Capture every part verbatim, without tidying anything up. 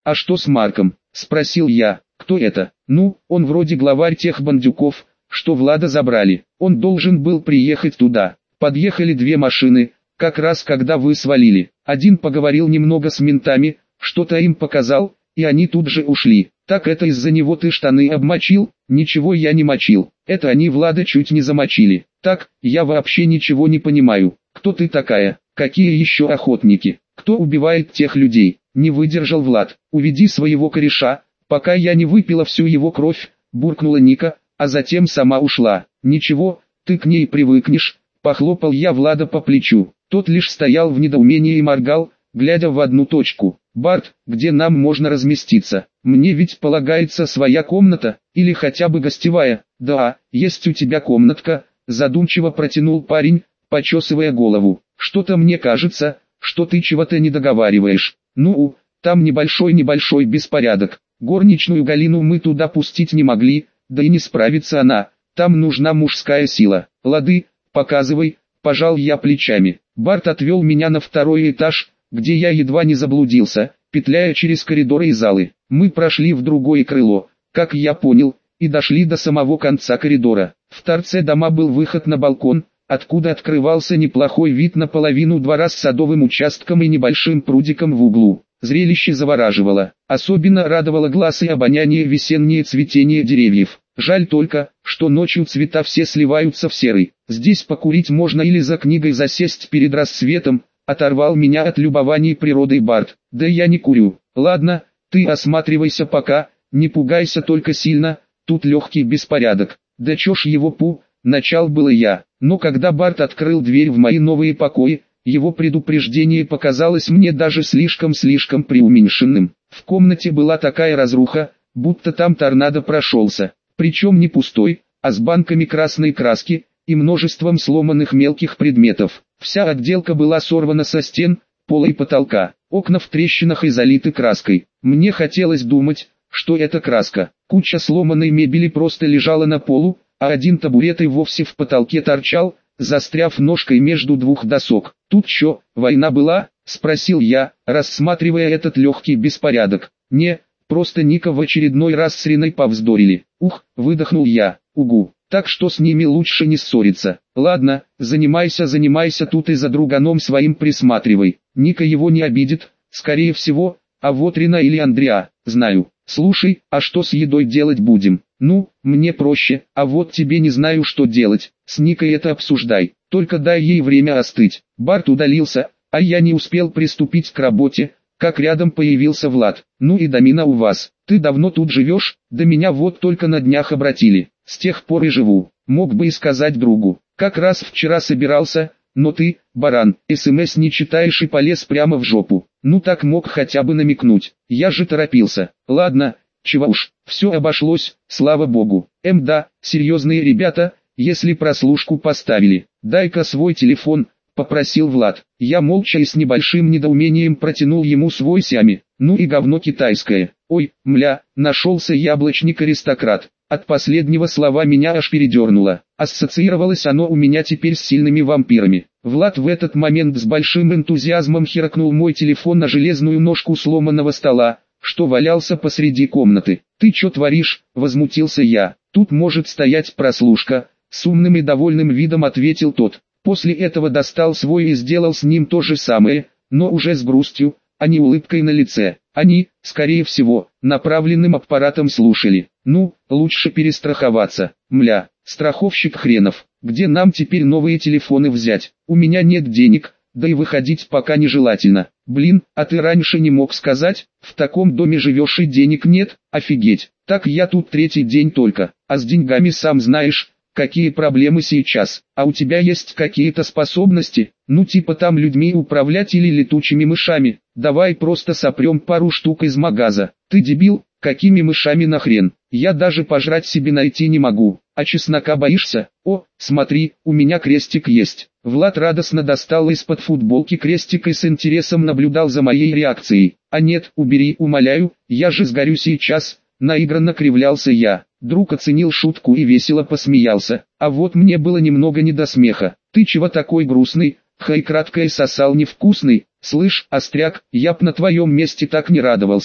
«А что с Марком?» – спросил я. «Кто это?» «Ну, он вроде главарь тех бандюков, что Влада забрали. Он должен был приехать туда. Подъехали две машины, как раз когда вы свалили. Один поговорил немного с ментами, что-то им показал, и они тут же ушли. Так это из-за него ты штаны обмочил?» «Ничего я не мочил. Это они Влада чуть не замочили. Так, я вообще ничего не понимаю. Кто ты такая? Какие еще охотники? Кто убивает тех людей?» Не выдержал Влад. «Уведи своего кореша, пока я не выпила всю его кровь», буркнула Ника, а затем сама ушла. «Ничего, ты к ней привыкнешь», похлопал я Влада по плечу. Тот лишь стоял в недоумении и моргал, глядя в одну точку. «Барт, где нам можно разместиться? Мне ведь полагается своя комната, или хотя бы гостевая?» «Да, есть у тебя комнатка», задумчиво протянул парень, почесывая голову. «Что-то мне кажется, что ты чего-то не договариваешь. Ну, там небольшой-небольшой беспорядок. Горничную Галину мы туда пустить не могли, да и не справится она, там нужна мужская сила. Лады, показывай», пожал я плечами. Барт отвел меня на второй этаж, где я едва не заблудился, петляя через коридоры и залы. Мы прошли в другое крыло, как я понял, и дошли до самого конца коридора. В торце дома был выход на балкон, откуда открывался неплохой вид на половину двора с садовым участком и небольшим прудиком в углу. Зрелище завораживало, особенно радовало глаз и обоняние весеннее цветение деревьев. Жаль только, что ночью цвета все сливаются в серый. Здесь покурить можно или за книгой засесть перед рассветом, оторвал меня от любований природой Барт. «Да я не курю. Ладно, ты осматривайся пока, не пугайся только сильно, тут легкий беспорядок». «Да чё ж его пу», начал было я, но когда Барт открыл дверь в мои новые покои, его предупреждение показалось мне даже слишком-слишком преуменьшенным. В комнате была такая разруха, будто там торнадо прошелся, причем не пустой, а с банками красной краски и множеством сломанных мелких предметов. Вся отделка была сорвана со стен, пола и потолка, окна в трещинах и залиты краской. Мне хотелось думать, что это краска. Куча сломанной мебели просто лежала на полу, а один табурет и вовсе в потолке торчал, застряв ножкой между двух досок. «Тут чё, война была?» – спросил я, рассматривая этот легкий беспорядок. «Не, просто Ника в очередной раз с Риной повздорили». «Ух», – выдохнул я, «угу, так что с ними лучше не ссориться». «Ладно, занимайся, занимайся тут и за друганом своим присматривай. Ника его не обидит, скорее всего, а вот Рина или Андреа, знаю. Слушай, а что с едой делать будем?» «Ну, мне проще, а вот тебе не знаю что делать, с Никой это обсуждай, только дай ей время остыть». Барт удалился, а я не успел приступить к работе, как рядом появился Влад. «Ну и домина у вас, ты давно тут живешь?» «Да меня вот только на днях обратили, с тех пор и живу, мог бы и сказать другу, как раз вчера собирался, но ты, баран, СМС не читаешь и полез прямо в жопу». «Ну так мог хотя бы намекнуть, я же торопился». «Ладно, чего уж, все обошлось, слава богу». «Эм да, серьезные ребята, если прослушку поставили, дай-ка свой телефон», попросил Влад. Я молча и с небольшим недоумением протянул ему свой Сями. «Ну и говно китайское. Ой, мля, нашелся яблочник-аристократ». От последнего слова меня аж передернуло. Ассоциировалось оно у меня теперь с сильными вампирами. Влад в этот момент с большим энтузиазмом херакнул мой телефон на железную ножку сломанного стола, что валялся посреди комнаты. «Ты чё творишь?» – возмутился я. «Тут может стоять прослушка», – с умным и довольным видом ответил тот. После этого достал свой и сделал с ним то же самое, но уже с грустью, а не улыбкой на лице. Они, скорее всего, направленным аппаратом слушали. «Ну, лучше перестраховаться. Мля, страховщик хренов, где нам теперь новые телефоны взять? У меня нет денег, да и выходить пока нежелательно». «Блин, а ты раньше не мог сказать? В таком доме живешь и денег нет? Офигеть. Так я тут третий день только, а с деньгами сам знаешь, какие проблемы сейчас. А у тебя есть какие-то способности? Ну типа там людьми управлять или летучими мышами? Давай просто сопрем пару штук из магаза». «Ты дебил, какими мышами нахрен? Я даже пожрать себе найти не могу. А чеснока боишься? О, смотри, у меня крестик есть». Влад радостно достал из-под футболки крестик и с интересом наблюдал за моей реакцией. «А нет, убери, умоляю, я же сгорю сейчас», наигранно кривлялся я. Друг оценил шутку и весело посмеялся, а вот мне было немного не до смеха. «Ты чего такой грустный? Хай краткое сосал невкусный. Слышь, остряк, я б на твоем месте так не радовался.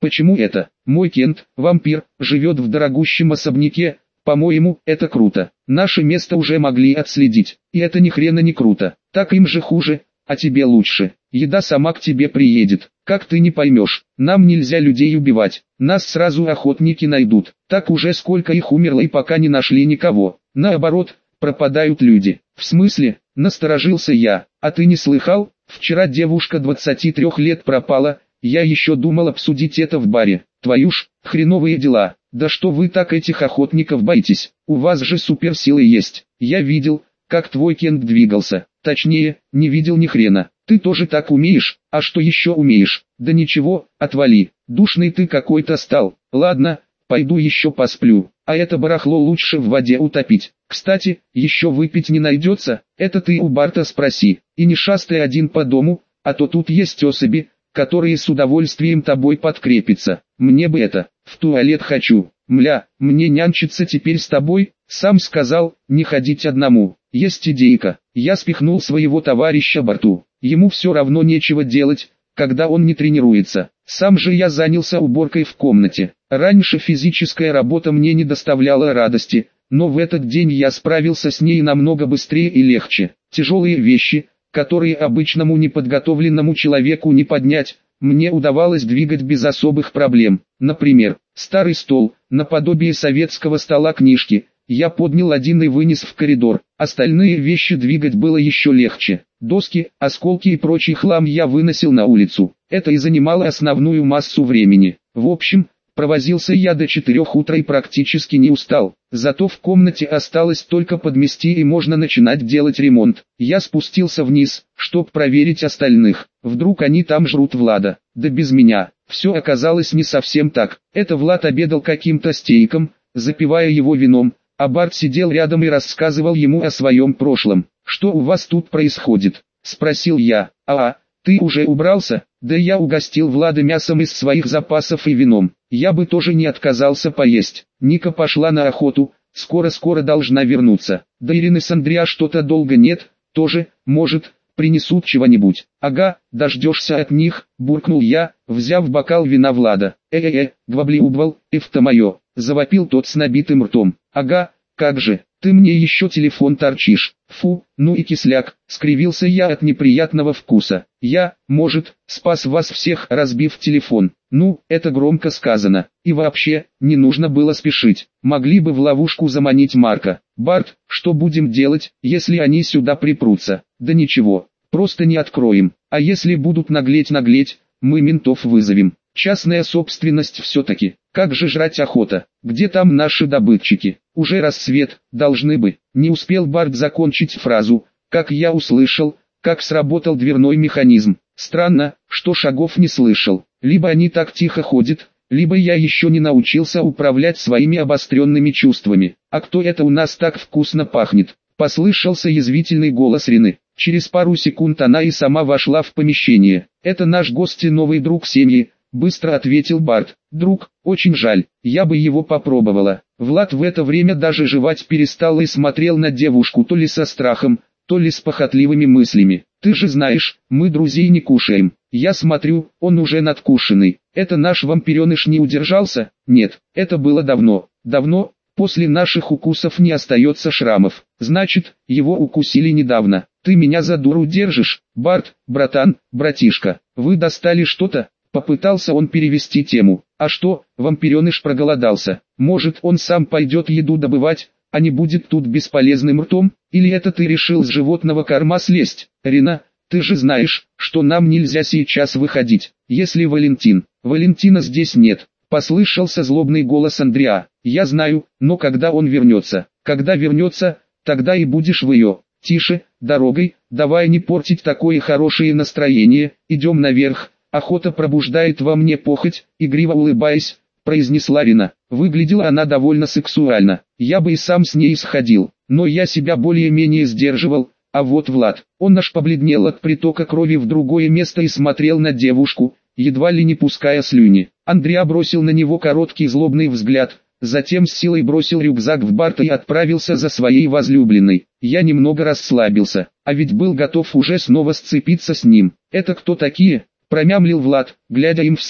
Почему это? Мой Кент, вампир, живет в дорогущем особняке. По-моему, это круто. Наше место уже могли отследить. И это ни хрена не круто. Так им же хуже, а тебе лучше. Еда сама к тебе приедет. Как ты не поймешь, нам нельзя людей убивать. Нас сразу охотники найдут. Так уже сколько их умерло и пока не нашли никого. Наоборот, пропадают люди. В смысле? Насторожился я. А ты не слыхал? Вчера девушка двадцати трёх лет пропала. Я еще думал обсудить это в баре. Твою ж, хреновые дела. Да что вы так этих охотников боитесь? У вас же суперсилы есть. Я видел, как твой Кент двигался. Точнее, не видел ни хрена. Ты тоже так умеешь? А что еще умеешь? Да ничего, отвали. Душный ты какой-то стал. Ладно, пойду еще посплю. А это барахло лучше в воде утопить. Кстати, еще выпить не найдется? Это ты у Барта спроси. И не шастай один по дому, а то тут есть особи, которые с удовольствием тобой подкрепятся. Мне бы это, в туалет хочу. Мля, мне нянчиться теперь с тобой? Сам сказал, не ходить одному. Есть идейка. Я спихнул своего товарища Барту. Ему все равно нечего делать, когда он не тренируется. Сам же я занялся уборкой в комнате. Раньше физическая работа мне не доставляла радости, но в этот день я справился с ней намного быстрее и легче. Тяжелые вещи, которые обычному неподготовленному человеку не поднять, мне удавалось двигать без особых проблем. Например, старый стол, наподобие советского стола книжки, я поднял один и вынес в коридор. Остальные вещи двигать было еще легче. Доски, осколки и прочий хлам я выносил на улицу. Это и занимало основную массу времени. В общем, провозился я до четырех утра и практически не устал. Зато в комнате осталось только подмести и можно начинать делать ремонт. Я спустился вниз, чтоб проверить остальных. Вдруг они там жрут Влада. Да без меня. Все оказалось не совсем так. Это Влад обедал каким-то стейком, запивая его вином, а Барт сидел рядом и рассказывал ему о своем прошлом. «Что у вас тут происходит?» – спросил я. «А, ты уже убрался?» «Да я угостил Влада мясом из своих запасов и вином. Я бы тоже не отказался поесть. Ника пошла на охоту, скоро-скоро должна вернуться. Да Ирины с Андреа что-то долго нет, тоже, может, принесут чего-нибудь». «Ага, дождешься от них», – буркнул я, взяв бокал вина Влада. «Э-э-э, гвабли-убвал, эфта мое», – завопил тот с набитым ртом. «Ага, как же, ты мне еще телефон торчишь». «Фу, ну и кисляк», — скривился я от неприятного вкуса. «Я, может, спас вас всех, разбив телефон. Ну, это громко сказано. И вообще, не нужно было спешить. Могли бы в ловушку заманить Марка. Барт, что будем делать, если они сюда припрутся?» «Да ничего, просто не откроем. А если будут наглеть-наглеть, мы ментов вызовем. Частная собственность все-таки. Как же жрать охота? Где там наши добытчики? Уже рассвет, должны бы». Не успел Барт закончить фразу, как я услышал, как сработал дверной механизм. Странно, что шагов не слышал. Либо они так тихо ходят, либо я еще не научился управлять своими обостренными чувствами. «А кто это у нас так вкусно пахнет?» — послышался язвительный голос Рины. Через пару секунд она и сама вошла в помещение. «Это наш гость и новый друг семьи», — быстро ответил Барт. «Друг, очень жаль, я бы его попробовала». Влад в это время даже жевать перестал и смотрел на девушку то ли со страхом, то ли с похотливыми мыслями. «Ты же знаешь, мы друзей не кушаем. Я смотрю, он уже надкушенный. Это наш вампиреныш не удержался?» «Нет, это было давно. Давно, после наших укусов не остается шрамов. Значит, его укусили недавно. Ты меня за дуру держишь, Барт, братан, братишка. Вы достали что-то?» Попытался он перевести тему. «А что, вампиреныш проголодался? Может, он сам пойдет еду добывать, а не будет тут бесполезным ртом? Или это ты решил с животного корма слезть? Рина, ты же знаешь, что нам нельзя сейчас выходить, если Валентин...» «Валентина здесь нет», — послышался злобный голос Андреа. «Я знаю, но когда он вернется?» «Когда вернется, тогда и будешь в ее...» «Тише, дорогой, давай не портить такое хорошее настроение, идем наверх. Охота пробуждает во мне похоть», — игриво улыбаясь, произнесла Рина. Выглядела она довольно сексуально. Я бы и сам с ней сходил, но я себя более-менее сдерживал. А вот Влад, он аж побледнел от притока крови в другое место и смотрел на девушку, едва ли не пуская слюни. Андреа бросил на него короткий злобный взгляд, затем с силой бросил рюкзак в Барта и отправился за своей возлюбленной. Я немного расслабился, а ведь был готов уже снова сцепиться с ним. «Это кто такие?» — промямлил Влад, глядя им вслед.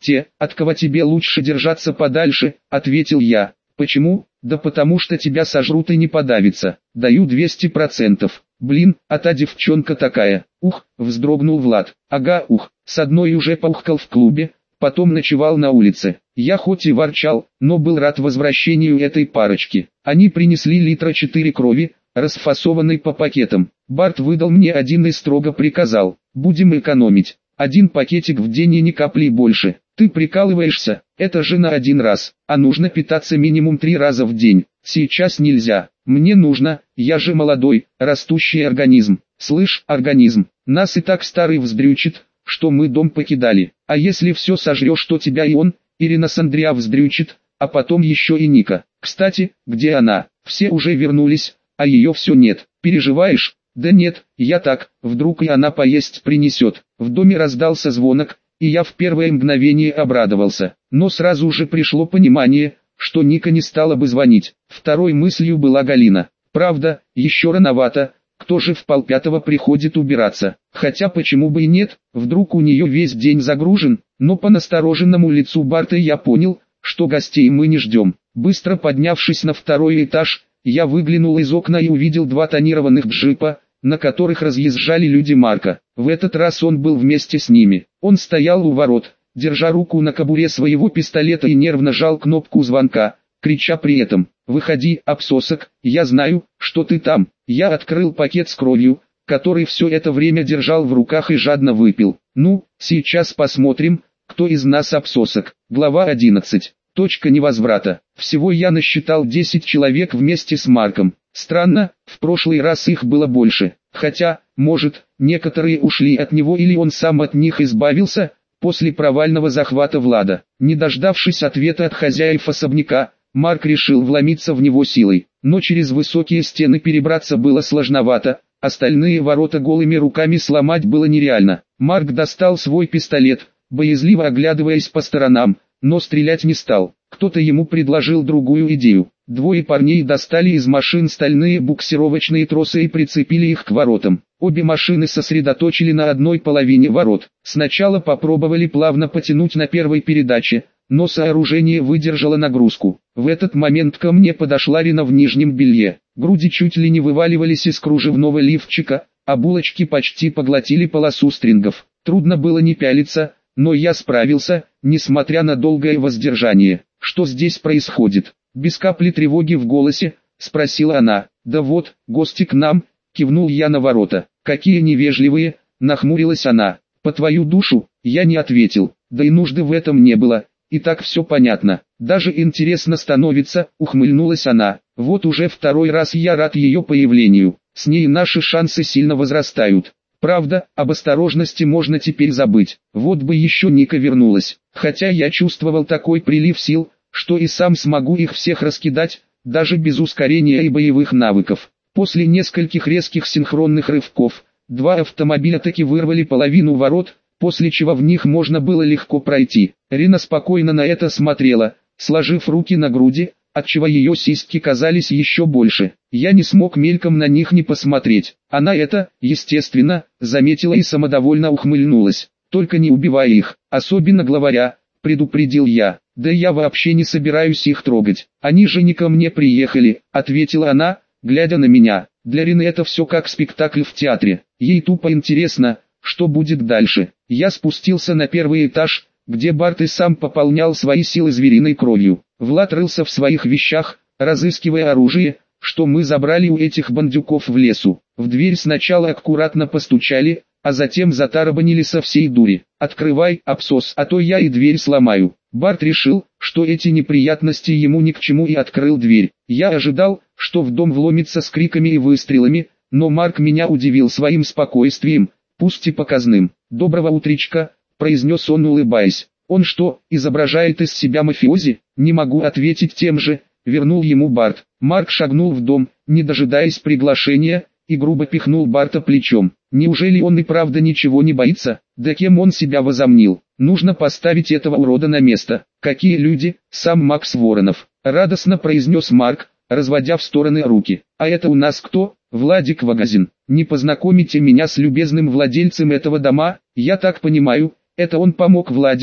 «Те, от кого тебе лучше держаться подальше», — ответил я. «Почему?» «Да потому что тебя сожрут и не подавится. Даю двести процентов. Блин, а та девчонка такая». «Ух», — вздрогнул Влад. «Ага, ух, с одной уже поухкал в клубе, потом ночевал на улице». Я хоть и ворчал, но был рад возвращению этой парочки. Они принесли литра четыре крови, расфасованной по пакетам. Барт выдал мне один и строго приказал: «Будем экономить. Один пакетик в день и ни капли больше». «Ты прикалываешься? Это же на один раз, а нужно питаться минимум три раза в день. Сейчас нельзя. Мне нужно, я же молодой, растущий организм». «Слышь, организм, нас и так старый вздрючит, что мы дом покидали. А если все сожрешь, то тебя и он, Ирина с Андреа вздрючит, а потом еще и Ника. Кстати, где она? Все уже вернулись, а ее все нет. Переживаешь?» «Да нет, я так, вдруг и она поесть принесет». В доме раздался звонок, и я в первое мгновение обрадовался. Но сразу же пришло понимание, что Ника не стала бы звонить. Второй мыслью была Галина. Правда, еще рановато, кто же в полпятого приходит убираться? Хотя почему бы и нет, вдруг у нее весь день загружен, но по настороженному лицу Барта я понял, что гостей мы не ждем. Быстро поднявшись на второй этаж, я выглянул из окна и увидел два тонированных джипа, на которых разъезжали люди Марка. В этот раз он был вместе с ними. Он стоял у ворот, держа руку на кобуре своего пистолета и нервно жал кнопку звонка, крича при этом: «Выходи, обсосок, я знаю, что ты там». Я открыл пакет с кровью, который все это время держал в руках, и жадно выпил. «Ну, сейчас посмотрим, кто из нас обсосок». Глава одиннадцать. Точка невозврата. Всего я насчитал десять человек вместе с Марком. Странно, в прошлый раз их было больше. Хотя, может, некоторые ушли от него или он сам от них избавился, после провального захвата Влада. Не дождавшись ответа от хозяев особняка, Марк решил вломиться в него силой. Но через высокие стены перебраться было сложновато, остальные ворота голыми руками сломать было нереально. Марк достал свой пистолет, боязливо оглядываясь по сторонам, но стрелять не стал. Кто-то ему предложил другую идею. Двое парней достали из машин стальные буксировочные тросы и прицепили их к воротам. Обе машины сосредоточили на одной половине ворот. Сначала попробовали плавно потянуть на первой передаче, но сооружение выдержало нагрузку. В этот момент ко мне подошла Рина в нижнем белье. Груди чуть ли не вываливались из кружевного лифчика, а булочки почти поглотили полосу стрингов. Трудно было не пялиться, но я справился, несмотря на долгое воздержание. «Что здесь происходит?» Без капли тревоги в голосе, спросила она. «Да вот, гости к нам», кивнул я на ворота. «Какие невежливые», нахмурилась она. «По твою душу», я не ответил. Да и нужды в этом не было, и так все понятно. «Даже интересно становится», ухмыльнулась она. «Вот уже второй раз я рад ее появлению. С ней наши шансы сильно возрастают. Правда, об осторожности можно теперь забыть. Вот бы еще Ника вернулась. Хотя я чувствовал такой прилив сил, что и сам смогу их всех раскидать, даже без ускорения и боевых навыков». После нескольких резких синхронных рывков, два автомобиля таки вырвали половину ворот, после чего в них можно было легко пройти. Рина спокойно на это смотрела, сложив руки на груди, отчего ее сиськи казались еще больше. Я не смог мельком на них не посмотреть. Она это, естественно, заметила и самодовольно ухмыльнулась. «Только не убивай их, особенно главаря», предупредил я. «Да я вообще не собираюсь их трогать. Они же не ко мне приехали», ответила она, глядя на меня. Для Рины это все как спектакль в театре. Ей тупо интересно, что будет дальше. Я спустился на первый этаж, где Барт и сам пополнял свои силы звериной кровью. Влад рылся в своих вещах, разыскивая оружие, что мы забрали у этих бандюков в лесу. В дверь сначала аккуратно постучали, а затем затарабанили со всей дури. «Открывай, абсос, а то я и дверь сломаю». Барт решил, что эти неприятности ему ни к чему, и открыл дверь. Я ожидал, что в дом вломится с криками и выстрелами, но Марк меня удивил своим спокойствием, пусть и показным. «Доброго утречка», произнес он, улыбаясь. «Он что, изображает из себя мафиози?» «Не могу ответить тем же», вернул ему Барт. Марк шагнул в дом, не дожидаясь приглашения, и грубо пихнул Барта плечом. Неужели он и правда ничего не боится? Да кем он себя возомнил? Нужно поставить этого урода на место. Какие люди? Сам Макс Воронов. Радостно произнес Марк, разводя в стороны руки. А это у нас кто? Владик Вагазин. Не познакомите меня с любезным владельцем этого дома? Я так понимаю, это он помог Владику,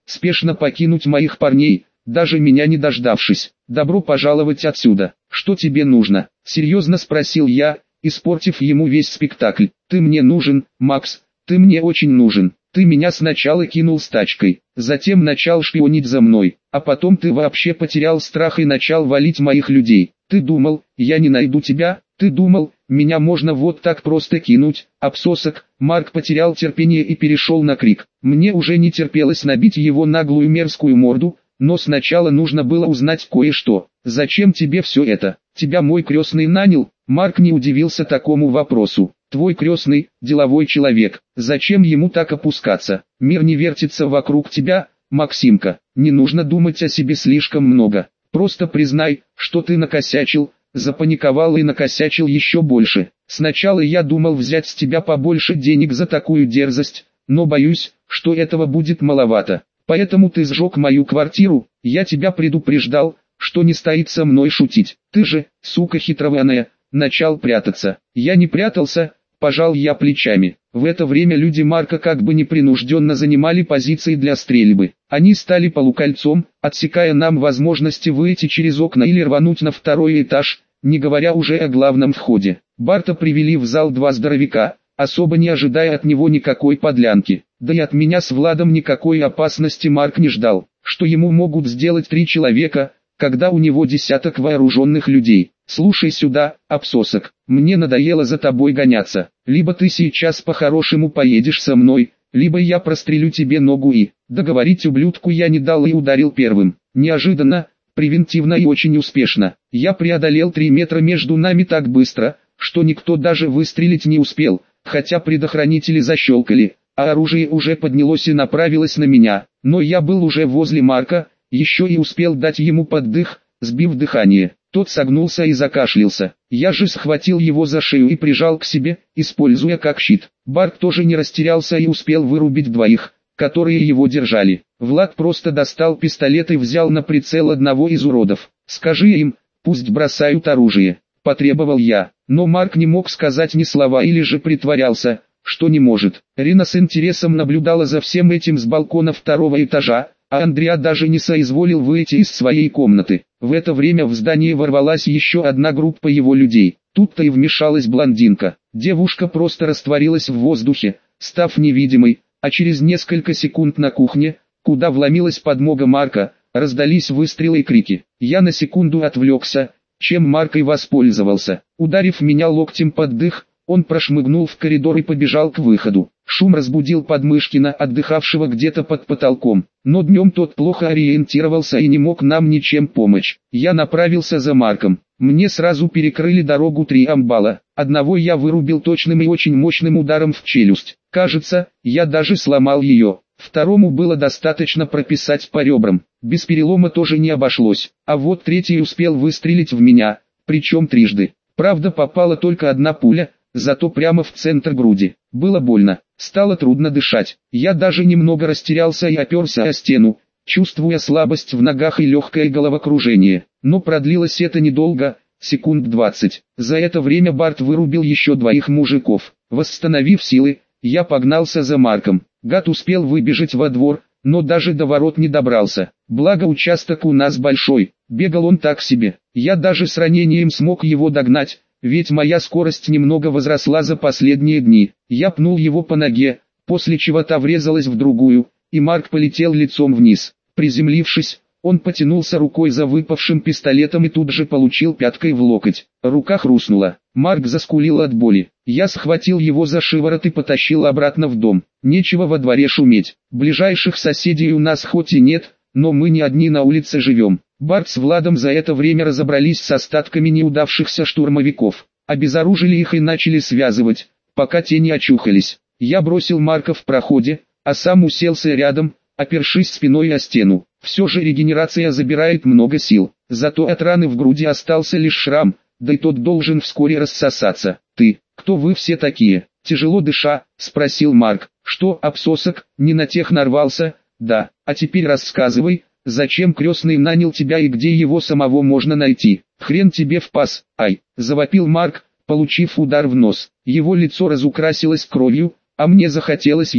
спешно покинуть моих парней, даже меня не дождавшись. Добро пожаловать отсюда. Что тебе нужно? Серьезно спросил я, испортив ему весь спектакль. Ты мне нужен, Макс, ты мне очень нужен. Ты меня сначала кинул с тачкой, затем начал шпионить за мной, а потом ты вообще потерял страх и начал валить моих людей. Ты думал, я не найду тебя? Ты думал, меня можно вот так просто кинуть? Обсосок. Марк потерял терпение и перешел на крик. Мне уже не терпелось набить его наглую мерзкую морду, но сначала нужно было узнать кое-что. Зачем тебе все это? Тебя мой крестный нанял? Марк не удивился такому вопросу. Твой крестный, деловой человек, зачем ему так опускаться? Мир не вертится вокруг тебя, Максимка, не нужно думать о себе слишком много. Просто признай, что ты накосячил, запаниковал и накосячил еще больше. Сначала я думал взять с тебя побольше денег за такую дерзость, но боюсь, что этого будет маловато. Поэтому ты сжег мою квартиру, я тебя предупреждал, что не стоит со мной шутить. Ты же, сука хитрованная, начал прятаться. Я не прятался, пожал я плечами. В это время люди Марка как бы непринужденно занимали позиции для стрельбы. Они стали полукольцом, отсекая нам возможности выйти через окна или рвануть на второй этаж, не говоря уже о главном входе. Барта привели в зал два здоровяка, особо не ожидая от него никакой подлянки. Да и от меня с Владом никакой опасности Марк не ждал, что ему могут сделать три человека, когда у него десяток вооруженных людей. Слушай сюда, обсосок, мне надоело за тобой гоняться. Либо ты сейчас по-хорошему поедешь со мной, либо я прострелю тебе ногу и... Договорить ублюдку я не дал и ударил первым. Неожиданно, превентивно и очень успешно. Я преодолел три метра между нами так быстро, что никто даже выстрелить не успел, хотя предохранители защелкали, а оружие уже поднялось и направилось на меня. Но я был уже возле Марка, еще и успел дать ему поддых, сбив дыхание. Тот согнулся и закашлялся. Я же схватил его за шею и прижал к себе, используя как щит. Барк тоже не растерялся и успел вырубить двоих, которые его держали. Влад просто достал пистолет и взял на прицел одного из уродов. «Скажи им, пусть бросают оружие», – потребовал я. Но Марк не мог сказать ни слова или же притворялся, что не может. Рина с интересом наблюдала за всем этим с балкона второго этажа, а Андреа даже не соизволил выйти из своей комнаты. В это время в здание ворвалась еще одна группа его людей. Тут-то и вмешалась блондинка. Девушка просто растворилась в воздухе, став невидимой, а через несколько секунд на кухне, куда вломилась подмога Марка, раздались выстрелы и крики. Я на секунду отвлекся, чем Марк и воспользовался. Ударив меня локтем под дых, он прошмыгнул в коридор и побежал к выходу. Шум разбудил Подмышкина, отдыхавшего где-то под потолком. Но днем тот плохо ориентировался и не мог нам ничем помочь. Я направился за Марком. Мне сразу перекрыли дорогу три амбала. Одного я вырубил точным и очень мощным ударом в челюсть. Кажется, я даже сломал ее. Второму было достаточно прописать по ребрам. Без перелома тоже не обошлось. А вот третий успел выстрелить в меня, причем трижды. Правда, попала только одна пуля, зато прямо в центр груди. Было больно, стало трудно дышать. Я даже немного растерялся и оперся о стену, чувствуя слабость в ногах и легкое головокружение. Но продлилось это недолго, секунд двадцать. За это время Барт вырубил еще двоих мужиков. Восстановив силы, я погнался за Марком. Гад успел выбежать во двор, но даже до ворот не добрался. Благо участок у нас большой, бегал он так себе. Я даже с ранением смог его догнать, ведь моя скорость немного возросла за последние дни. Я пнул его по ноге, после чего та врезалась в другую, и Марк полетел лицом вниз. Приземлившись, он потянулся рукой за выпавшим пистолетом и тут же получил пяткой в локоть. Рука хрустнула. Марк заскулил от боли. Я схватил его за шиворот и потащил обратно в дом. Нечего во дворе шуметь. Ближайших соседей у нас хоть и нет, но мы не одни на улице живем. Барт с Владом за это время разобрались с остатками неудавшихся штурмовиков. Обезоружили их и начали связывать, пока те не очухались. Я бросил Марка в проходе, а сам уселся рядом, опершись спиной о стену. Все же регенерация забирает много сил. Зато от раны в груди остался лишь шрам, да и тот должен вскоре рассосаться. «Ты, кто вы все такие?» Тяжело дыша, спросил Марк. «Что, обсосок, не на тех нарвался?» «Да, а теперь рассказывай, зачем крестный нанял тебя и где его самого можно найти?» «Хрен тебе в паз, ай!» – завопил Марк, получив удар в нос. Его лицо разукрасилось кровью, а мне захотелось есть.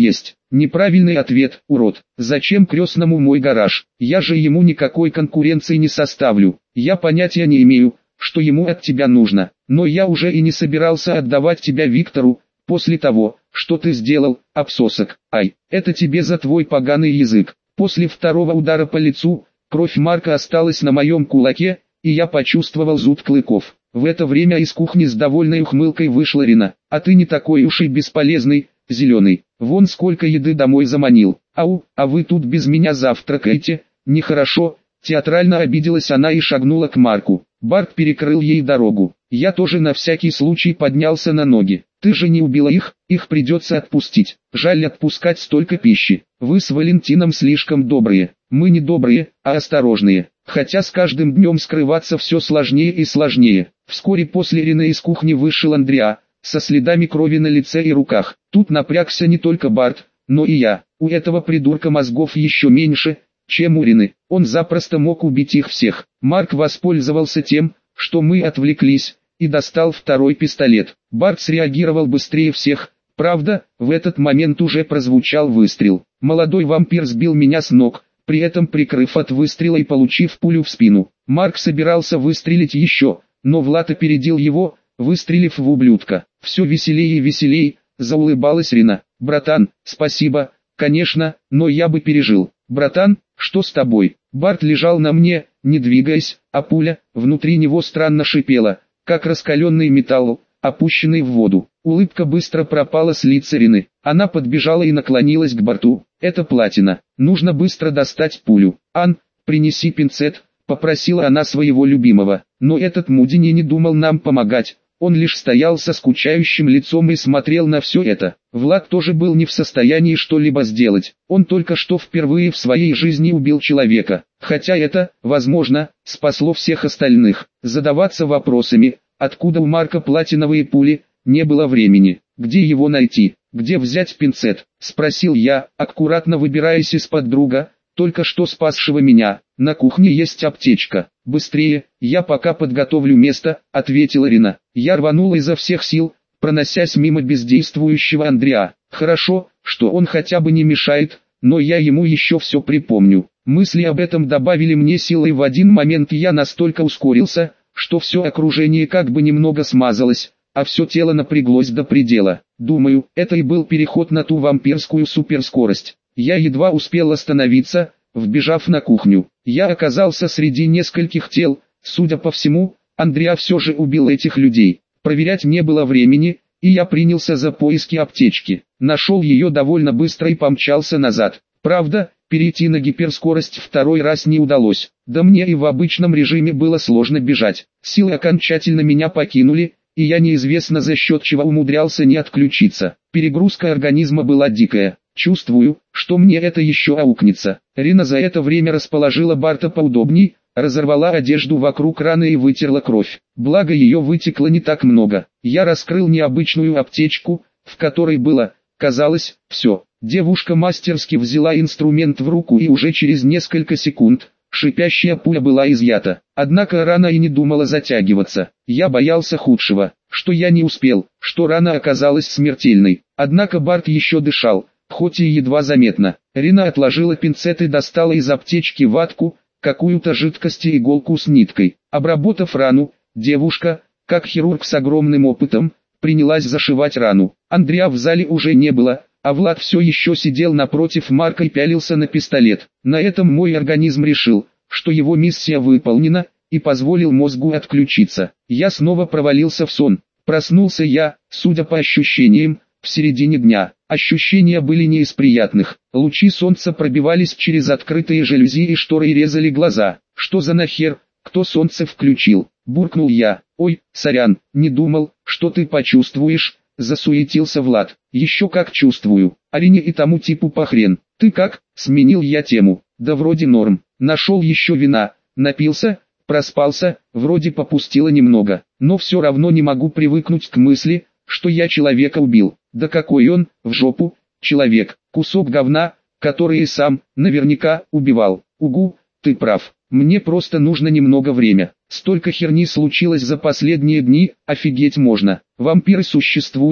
Неправильный ответ, урод. Зачем крестному мой гараж? Я же ему никакой конкуренции не составлю. Я понятия не имею, что ему от тебя нужно. Но я уже и не собирался отдавать тебя Виктору, после того, что ты сделал, обсосок. Ай, это тебе за твой поганый язык. После второго удара по лицу, кровь Марка осталась на моем кулаке, и я почувствовал зуд клыков. В это время из кухни с довольной ухмылкой вышла Рина. А ты не такой уж и бесполезный, зеленый. Вон сколько еды домой заманил. Ау, а вы тут без меня завтракаете? Нехорошо. Театрально обиделась она и шагнула к Марку. Барт перекрыл ей дорогу. Я тоже на всякий случай поднялся на ноги. Ты же не убила их, их придется отпустить. Жаль отпускать столько пищи. Вы с Валентином слишком добрые. Мы не добрые, а осторожные. Хотя с каждым днем скрываться все сложнее и сложнее. Вскоре после Рины из кухни вышел Андреа, со следами крови на лице и руках. Тут напрягся не только Барт, но и я. У этого придурка мозгов еще меньше, чем у Рины. Он запросто мог убить их всех. Марк воспользовался тем, что мы отвлеклись, и достал второй пистолет. Барт среагировал быстрее всех. Правда, в этот момент уже прозвучал выстрел. Молодой вампир сбил меня с ног, при этом прикрыв от выстрела и получив пулю в спину. Марк собирался выстрелить еще, но Влад опередил его, выстрелив в ублюдка. Все веселее и веселее, заулыбалась Рина. «Братан, спасибо, конечно, но я бы пережил». «Братан, что с тобой?» Барт лежал на мне, не двигаясь, а пуля, внутри него странно шипела, как раскаленный металл, опущенный в воду. Улыбка быстро пропала с лица Рины. Она подбежала и наклонилась к Барту. «Это платина, нужно быстро достать пулю. Ан, принеси пинцет», попросила она своего любимого. Но этот Мудини не думал нам помогать. Он лишь стоял со скучающим лицом и смотрел на все это. Влад тоже был не в состоянии что-либо сделать. Он только что впервые в своей жизни убил человека. Хотя это, возможно, спасло всех остальных. Задаваться вопросами, откуда у Марка платиновые пули, не было времени. «Где его найти? Где взять пинцет?» – спросил я, аккуратно выбираясь из-под друга, только что спасшего меня. «На кухне есть аптечка. Быстрее, я пока подготовлю место», — ответила Рина. Я рванул изо всех сил, проносясь мимо бездействующего Андреа. Хорошо, что он хотя бы не мешает, но я ему еще все припомню. Мысли об этом добавили мне силы, и в один момент я настолько ускорился, что все окружение как бы немного смазалось, а все тело напряглось до предела. Думаю, это и был переход на ту вампирскую суперскорость. Я едва успел остановиться, вбежав на кухню. Я оказался среди нескольких тел. Судя по всему, Андреа все же убил этих людей. Проверять не было времени, и я принялся за поиски аптечки. Нашел ее довольно быстро и помчался назад. Правда, перейти на гиперскорость второй раз не удалось. Да мне и в обычном режиме было сложно бежать. Силы окончательно меня покинули, и я неизвестно за счет чего умудрялся не отключиться. Перегрузка организма была дикая. Чувствую, что мне это еще аукнется. Рина за это время расположила Барта поудобней, разорвала одежду вокруг раны и вытерла кровь. Благо ее вытекло не так много. Я раскрыл необычную аптечку, в которой было, казалось, все. Девушка мастерски взяла инструмент в руку, и уже через несколько секунд шипящая пуля была изъята. Однако рана и не думала затягиваться. Я боялся худшего, что я не успел, что рана оказалась смертельной. Однако Барт еще дышал, хоть и едва заметно. Рина отложила пинцет и достала из аптечки ватку, какую-то жидкость и иголку с ниткой. Обработав рану, девушка, как хирург с огромным опытом, принялась зашивать рану. Андреа в зале уже не было, а Влад все еще сидел напротив Марка и пялился на пистолет. На этом мой организм решил, что его миссия выполнена, и позволил мозгу отключиться. Я снова провалился в сон. Проснулся я, судя по ощущениям, в середине дня. Ощущения были не из приятных. Лучи солнца пробивались через открытые жалюзи и шторы и резали глаза. «Что за нахер? Кто солнце включил?» – буркнул я. «Ой, сорян, не думал, что ты почувствуешь», – засуетился Влад. «Еще как чувствую. Арине и тому типу похрен. Ты как?» – сменил я тему. «Да вроде норм. Нашел еще вина, напился, проспался, вроде попустило немного. Но все равно не могу привыкнуть к мысли, что я человека убил. Да какой он, в жопу, человек, кусок говна, который и сам, наверняка, убивал. Угу, ты прав, мне просто нужно немного время. Столько херни случилось за последние дни, офигеть можно. Вампиры существуют,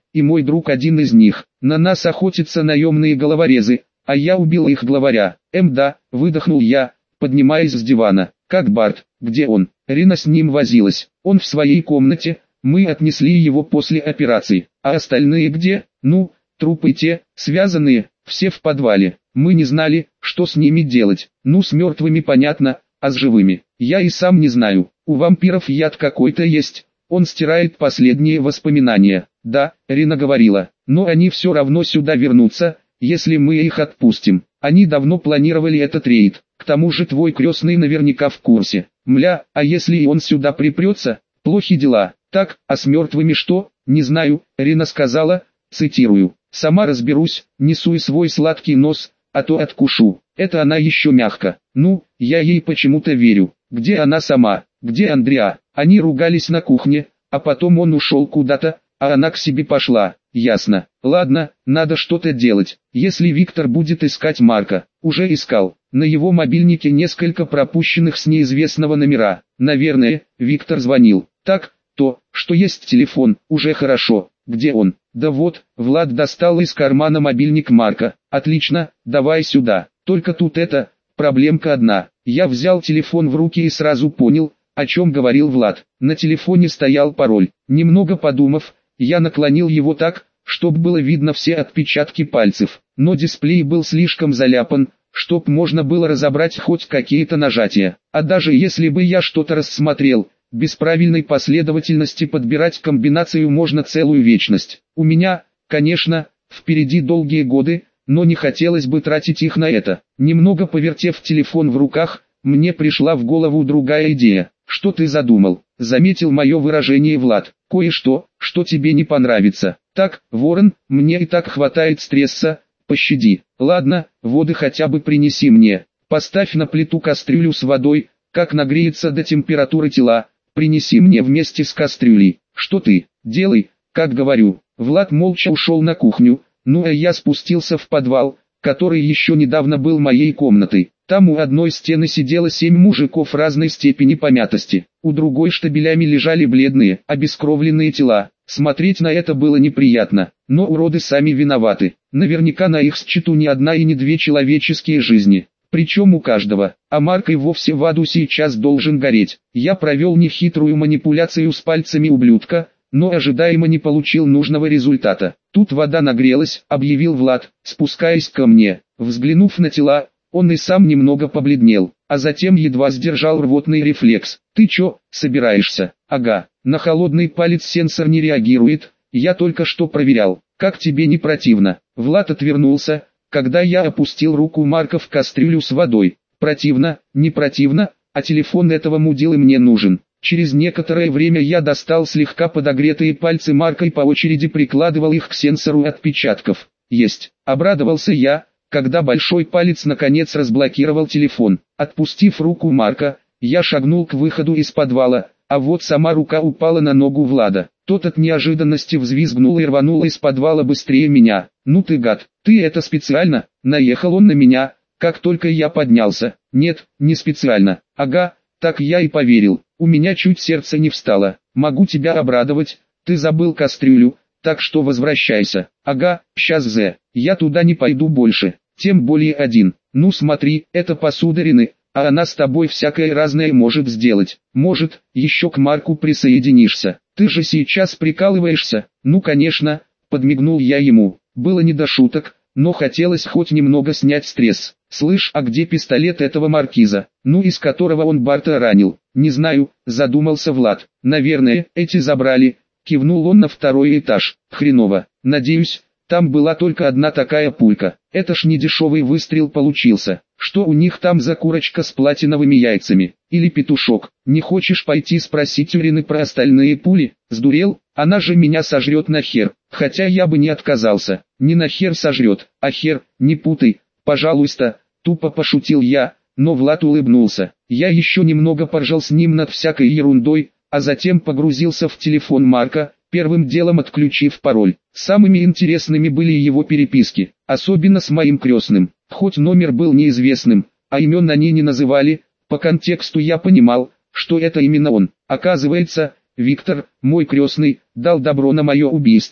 и мой друг один из них. На нас охотятся наемные головорезы, а я убил их главаря. Эм да, выдохнул я, поднимаясь с дивана. Как Барт? Где он? Рина с ним возилась. Он в своей комнате, мы отнесли его после операции. А остальные где? Ну, трупы те, связанные, все в подвале. Мы не знали, что с ними делать. Ну, с мертвыми понятно, а с живыми я и сам не знаю. У вампиров яд какой-то есть, он стирает последние воспоминания. Да, Рина говорила, но они все равно сюда вернутся, если мы их отпустим. Они давно планировали этот рейд. К тому же твой крестный наверняка в курсе. Мля, а если и он сюда припрется? Плохи дела. Так, а с мертвыми что? Не знаю, Рина сказала, цитирую. Сама разберусь, не суй свой сладкий нос, а то откушу. Это она еще мягко. Ну, я ей почему-то верю. Где она сама? Где Андреа? Они ругались на кухне, а потом он ушел куда-то, а она к себе пошла. Ясно. Ладно, надо что-то делать. Если Виктор будет искать Марка, уже искал. На его мобильнике несколько пропущенных с неизвестного номера. Наверное, Виктор звонил. Так, то, что есть телефон, уже хорошо. Где он? Да вот, Влад достал из кармана мобильник Марка. Отлично, давай сюда. Только тут это, проблемка одна. Я взял телефон в руки и сразу понял, о чем говорил Влад. На телефоне стоял пароль. Немного подумав, я наклонил его так, чтобы было видно все отпечатки пальцев. Но дисплей был слишком заляпан, чтоб можно было разобрать хоть какие-то нажатия. А даже если бы я что-то рассмотрел, без правильной последовательности подбирать комбинацию можно целую вечность. У меня, конечно, впереди долгие годы, но не хотелось бы тратить их на это. Немного повертев телефон в руках, мне пришла в голову другая идея. Что ты задумал? Заметил мое выражение Влад. Кое-что, что тебе не понравится. Так, Ворон, мне и так хватает стресса, пощади. Ладно, воды хотя бы принеси мне. Поставь на плиту кастрюлю с водой, как нагреется до температуры тела. Принеси мне вместе с кастрюлей. Что ты? Делай, как говорю. Влад молча ушел на кухню, ну а я спустился в подвал, который еще недавно был моей комнатой. Там у одной стены сидело семь мужиков разной степени помятости. У другой штабелями лежали бледные, обескровленные тела. Смотреть на это было неприятно, но уроды сами виноваты. Наверняка на их счету не одна и не две человеческие жизни. Причем у каждого, а Марк и вовсе в аду сейчас должен гореть. Я провел нехитрую манипуляцию с пальцами ублюдка, но ожидаемо не получил нужного результата. Тут вода нагрелась, объявил Влад, спускаясь ко мне. Взглянув на тела, он и сам немного побледнел, а затем едва сдержал рвотный рефлекс. Ты чё, собираешься? Ага, на холодный палец сенсор не реагирует, я только что проверял. Как тебе не противно? Влад отвернулся, когда я опустил руку Марка в кастрюлю с водой. Противно, не противно, а телефон этого мудилы мне нужен. Через некоторое время я достал слегка подогретые пальцы Марка и по очереди прикладывал их к сенсору отпечатков. Есть, обрадовался я, когда большой палец наконец разблокировал телефон. Отпустив руку Марка, я шагнул к выходу из подвала, а вот сама рука упала на ногу Влада. Тот от неожиданности взвизгнул и рванул из подвала быстрее меня. «Ну ты гад, ты это специально?» Наехал он на меня, как только я поднялся. «Нет, не специально. Ага, так я и поверил. У меня чуть сердце не встало. Могу тебя обрадовать, ты забыл кастрюлю, так что возвращайся. Ага, щас зе, я туда не пойду больше, тем более один. Ну смотри, это посуда Рины, а она с тобой всякое разное может сделать. Может, еще к Марку присоединишься. Ты же сейчас прикалываешься?» «Ну конечно», подмигнул я ему. Было не до шуток, но хотелось хоть немного снять стресс. «Слышь, а где пистолет этого маркиза? Ну из которого он Барта ранил?» «Не знаю», задумался Влад. «Наверное, эти забрали», кивнул он на второй этаж. «Хреново. Надеюсь, там была только одна такая пулька. Это ж не дешевый выстрел получился. Что у них там за курочка с платиновыми яйцами? Или петушок? Не хочешь пойти спросить у Рины про остальные пули? Сдурел? Она же меня сожрет нахер. Хотя я бы не отказался. Не нахер сожрет, а хер, не путай, пожалуйста», тупо пошутил я, но Влад улыбнулся. Я еще немного поржал с ним над всякой ерундой, а затем погрузился в телефон Марка, первым делом отключив пароль. Самыми интересными были его переписки, особенно с моим крестным. Хоть номер был неизвестным, а имен они не называли, по контексту я понимал, что это именно он. Оказывается, Виктор, мой крестный, дал добро на мое убийство,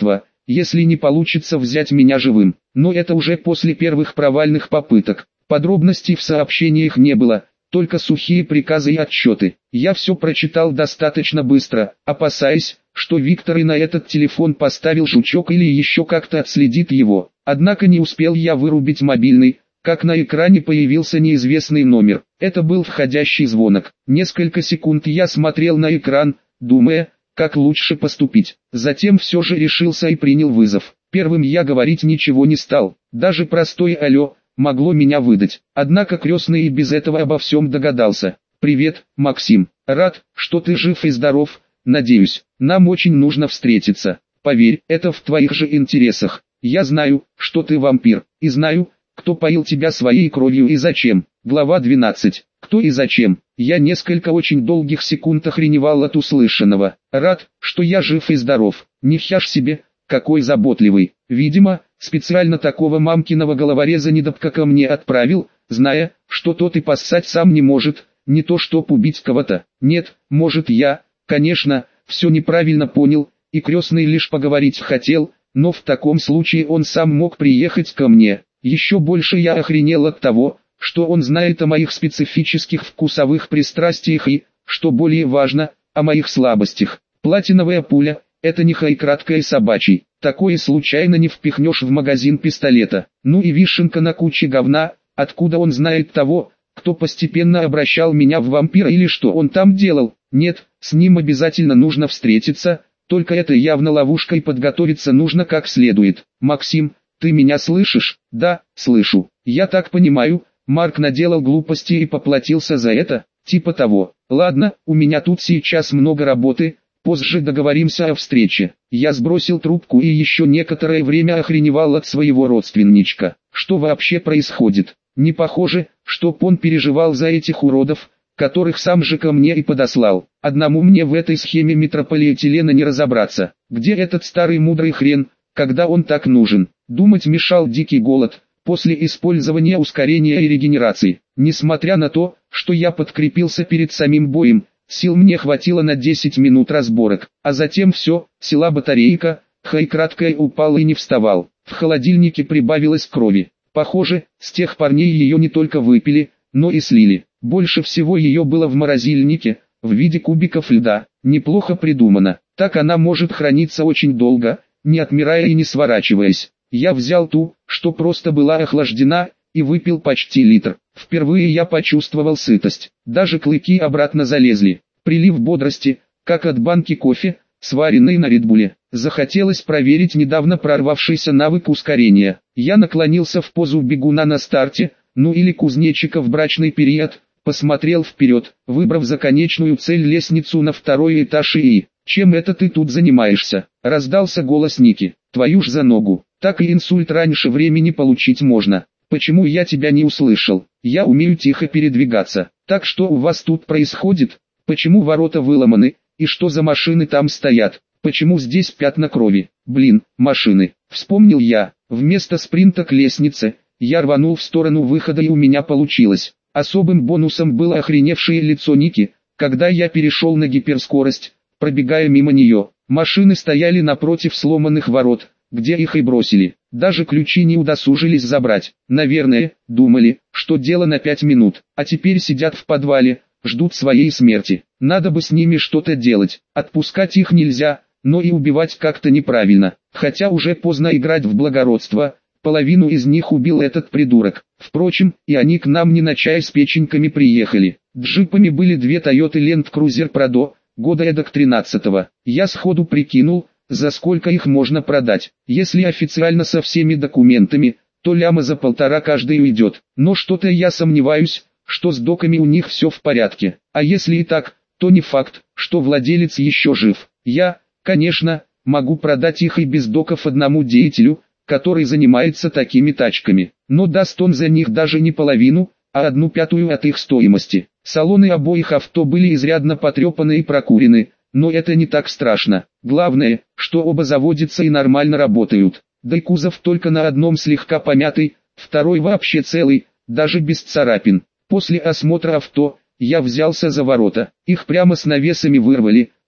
если не получится взять меня живым. Но это уже после первых провальных попыток. Подробностей в сообщениях не было, только сухие приказы и отчеты. Я все прочитал достаточно быстро, опасаясь, что Виктор и на этот телефон поставил жучок или еще как-то отследит его. Однако не успел я вырубить мобильный, как на экране появился неизвестный номер. Это был входящий звонок. Несколько секунд я смотрел на экран, думая, как лучше поступить. Затем все же решился и принял вызов. Первым я говорить ничего не стал. Даже простое «алло» могло меня выдать. Однако крестный и без этого обо всем догадался. «Привет, Максим. Рад, что ты жив и здоров. Надеюсь, нам очень нужно встретиться. Поверь, это в твоих же интересах. Я знаю, что ты вампир, и знаю, кто поил тебя своей кровью и зачем». Глава двенадцать. Кто и зачем? Я несколько очень долгих секунд охреневал от услышанного. Рад, что я жив и здоров. Нихера ж себе, какой заботливый. Видимо, специально такого мамкиного головореза недопка ко мне отправил, зная, что тот и поссать сам не может, не то чтоб убить кого-то. Нет, может я, конечно, все неправильно понял, и крестный лишь поговорить хотел, но в таком случае он сам мог приехать ко мне. Еще больше я охренел от того, что он знает о моих специфических вкусовых пристрастиях и, что более важно, о моих слабостях. Платиновая пуля – это не хайкратка и собачий. Такое случайно не впихнешь в магазин пистолета. Ну и вишенка на куче говна, откуда он знает того, кто постепенно обращал меня в вампира или что он там делал. Нет, с ним обязательно нужно встретиться, только это явно ловушка и подготовиться нужно как следует. Максим, ты меня слышишь? Да, слышу. Я так понимаю, Марк наделал глупости и поплатился за это, типа того. Ладно, у меня тут сейчас много работы, позже договоримся о встрече. Я сбросил трубку и еще некоторое время охреневал от своего родственничка. Что вообще происходит? Не похоже, чтоб он переживал за этих уродов, которых сам же ко мне и подослал. Одному мне в этой схеме метрополиэтилена не разобраться. Где этот старый мудрый хрен, когда он так нужен? Думать мешал дикий голод, после использования ускорения и регенерации. Несмотря на то, что я подкрепился перед самим боем, сил мне хватило на десять минут разборок, а затем все, села батарейка, хай краткая упал и не вставал. В холодильнике прибавилось крови. Похоже, с тех парней ее не только выпили, но и слили. Больше всего ее было в морозильнике, в виде кубиков льда. Неплохо придумано. Так она может храниться очень долго, не отмирая и не сворачиваясь. Я взял ту, что просто была охлаждена, и выпил почти литр. Впервые я почувствовал сытость. Даже клыки обратно залезли. Прилив бодрости, как от банки кофе, сваренной на редбуле. Захотелось проверить недавно прорвавшийся навык ускорения. Я наклонился в позу бегуна на старте, ну или кузнечика в брачный период, посмотрел вперед, выбрав за конечную цель лестницу на второй этаж и... «Чем это ты тут занимаешься?» — раздался голос Ники. «Твою ж за ногу, так и инсульт раньше времени получить можно. Почему я тебя не услышал? Я умею тихо передвигаться. Так что у вас тут происходит? Почему ворота выломаны, и что за машины там стоят? Почему здесь пятна крови? Блин, машины!» Вспомнил я. Вместо спринта к лестнице, я рванул в сторону выхода и у меня получилось. Особым бонусом было охреневшее лицо Ники, когда я перешел на гиперскорость, пробегая мимо нее. Машины стояли напротив сломанных ворот, где их и бросили. Даже ключи не удосужились забрать. Наверное, думали, что дело на пять минут, а теперь сидят в подвале, ждут своей смерти. Надо бы с ними что-то делать. Отпускать их нельзя, но и убивать как-то неправильно. Хотя уже поздно играть в благородство, половину из них убил этот придурок. Впрочем, и они к нам не на чай с печеньками приехали. Джипами были две Toyota Land Cruiser Prado, года эдак тринадцатого. Я сходу прикинул, за сколько их можно продать. Если официально со всеми документами, то ляма за полтора каждый уйдет. Но что-то я сомневаюсь, что с доками у них все в порядке. А если и так, то не факт, что владелец еще жив. Я, конечно, могу продать их и без доков одному деятелю, который занимается такими тачками. Но даст он за них даже не половину, а одну пятую от их стоимости. Салоны обоих авто были изрядно потрепаны и прокурены, но это не так страшно. Главное, что оба заводятся и нормально работают. Да и кузов только на одном слегка помятый, второй вообще целый, даже без царапин. После осмотра авто, я взялся за ворота. Их прямо с навесами вырвали,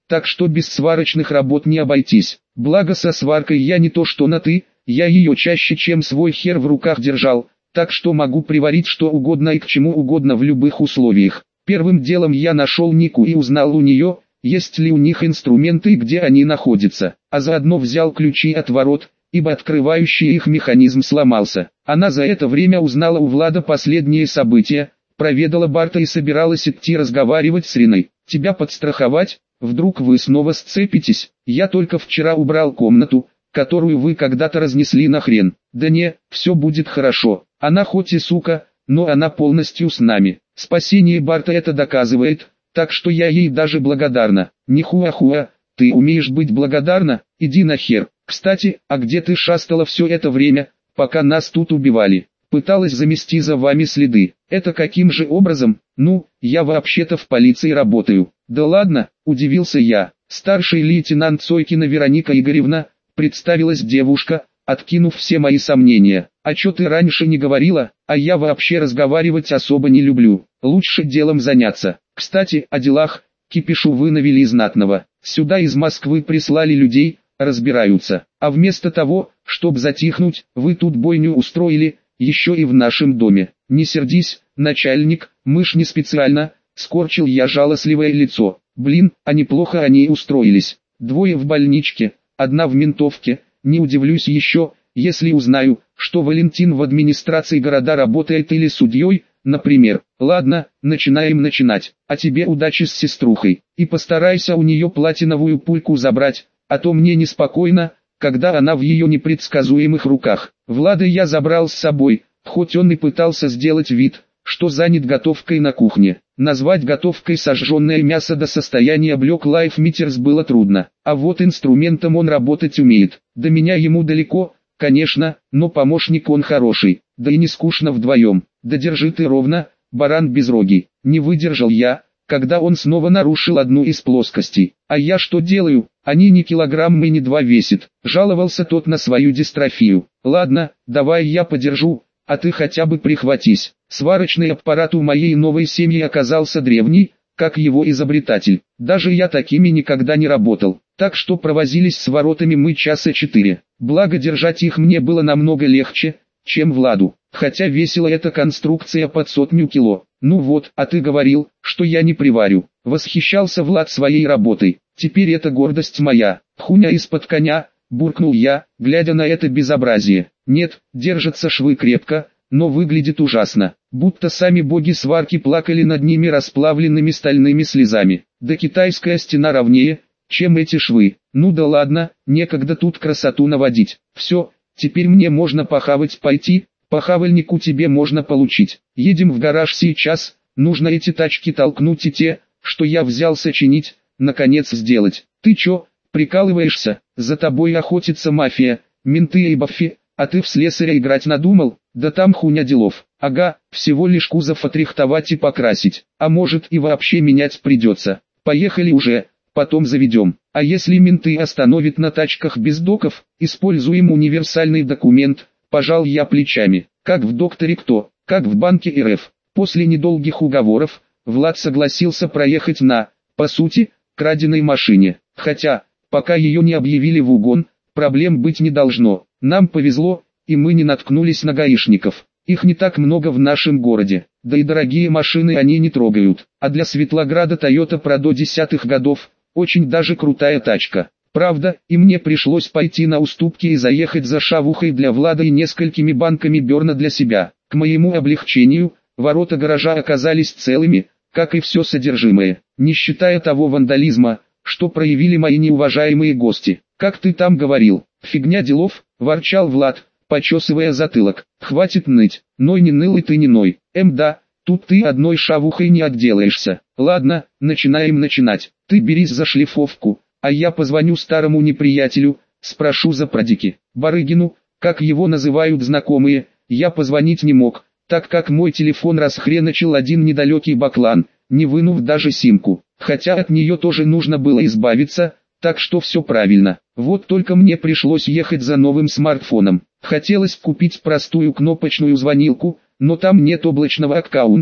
так что без сварочных работ не обойтись. Благо со сваркой я не то что на «ты», я ее чаще чем свой хер в руках держал, так что могу приварить что угодно и к чему угодно в любых условиях. Первым делом я нашел Нику и узнал у нее, есть ли у них инструменты и где они находятся, а заодно взял ключи от ворот, ибо открывающий их механизм сломался. Она за это время узнала у Влада последние события, проведала Барта и собиралась идти разговаривать с Риной. «Тебя подстраховать? Вдруг вы снова сцепитесь? Я только вчера убрал комнату, которую вы когда-то разнесли нахрен». «Да не, все будет хорошо. Она хоть и сука, но она полностью с нами. Спасение Барта это доказывает, так что я ей даже благодарна». «Нихуахуа, ты умеешь быть благодарна? Иди нахер. Кстати, а где ты шастала все это время, пока нас тут убивали?» «Пыталась замести за вами следы». «Это каким же образом?» «Ну, я вообще-то в полиции работаю». «Да ладно», удивился я. «Старший лейтенант Сойкина Вероника Игоревна», представилась девушка, откинув все мои сомнения. «А чё ты раньше не говорила? А я вообще разговаривать особо не люблю. Лучше делом заняться. Кстати, о делах, кипишу вы навели знатного. Сюда из Москвы прислали людей, разбираются. А вместо того, чтоб затихнуть, вы тут бойню устроили, еще и в нашем доме. Не сердись, начальник, мы ж не специально», скорчил я жалостливое лицо. «Блин, а неплохо они устроились. Двое в больничке, одна в ментовке. Не удивлюсь еще, если узнаю, что Валентин в администрации города работает или судьей, например. Ладно, начинаем начинать. А тебе удачи с сеструхой. И постарайся у нее платиновую пульку забрать, а то мне неспокойно, когда она в ее непредсказуемых руках». Влада я забрал с собой, хоть он и пытался сделать вид, что занят готовкой на кухне. Назвать готовкой сожженное мясо до состояния Black Lives Matter было трудно, а вот инструментом он работать умеет. До меня ему далеко, конечно, но помощник он хороший, да и не скучно вдвоем. «Да держи ты ровно, баран безрогий». Не выдержал я, когда он снова нарушил одну из плоскостей. «А я что делаю? Они ни килограмм и ни два весит», жаловался тот на свою дистрофию. «Ладно, давай я подержу, а ты хотя бы прихватись». Сварочный аппарат у моей новой семьи оказался древний, как его изобретатель. Даже я такими никогда не работал, так что провозились с воротами мы часа четыре. Благо держать их мне было намного легче, чем Владу, хотя весила эта конструкция под сотню кило. «Ну вот, а ты говорил, что я не приварю». Восхищался Влад своей работой. «Теперь это гордость моя». «Хуйня из-под коня», буркнул я, глядя на это безобразие. «Нет, держатся швы крепко, но выглядит ужасно, будто сами боги сварки плакали над ними расплавленными стальными слезами. Да китайская стена ровнее, чем эти швы». «Ну да ладно, некогда тут красоту наводить. Все, теперь мне можно похавать пойти». «Похавальнику тебе можно получить. Едем в гараж сейчас, нужно эти тачки толкнуть и те, что я взялся чинить, наконец сделать». «Ты чё, прикалываешься? За тобой охотится мафия, менты и баффи, а ты в слесаря играть надумал? Да там хуйня делов». «Ага, всего лишь кузов отрихтовать и покрасить, а может и вообще менять придется. Поехали уже, потом заведем». «А если менты остановят на тачках без доков, используем универсальный документ». Пожал я плечами. «Как в «Докторе Кто», как в Банке эр эф». После недолгих уговоров, Влад согласился проехать на, по сути, краденой машине. Хотя, пока ее не объявили в угон, проблем быть не должно. Нам повезло, и мы не наткнулись на гаишников. Их не так много в нашем городе, да и дорогие машины они не трогают. А для Светлограда Toyota Prado десятых годов, очень даже крутая тачка. Правда, и мне пришлось пойти на уступки и заехать за шавухой для Влада и несколькими банками Берна для себя. К моему облегчению, ворота гаража оказались целыми, как и все содержимое, не считая того вандализма, что проявили мои неуважаемые гости. «Как ты там говорил, фигня делов», – ворчал Влад, почесывая затылок. «Хватит ныть, ной не ныл и ты не ной». «Эм да, тут ты одной шавухой не отделаешься». «Ладно, начинаем начинать, ты берись за шлифовку». А я позвоню старому неприятелю, спрошу за Продики. Барыгину, как его называют знакомые, я позвонить не мог, так как мой телефон расхреначил один недалекий баклан, не вынув даже симку. Хотя от нее тоже нужно было избавиться, так что все правильно. Вот только мне пришлось ехать за новым смартфоном. Хотелось купить простую кнопочную звонилку, но там нет облачного аккаунта,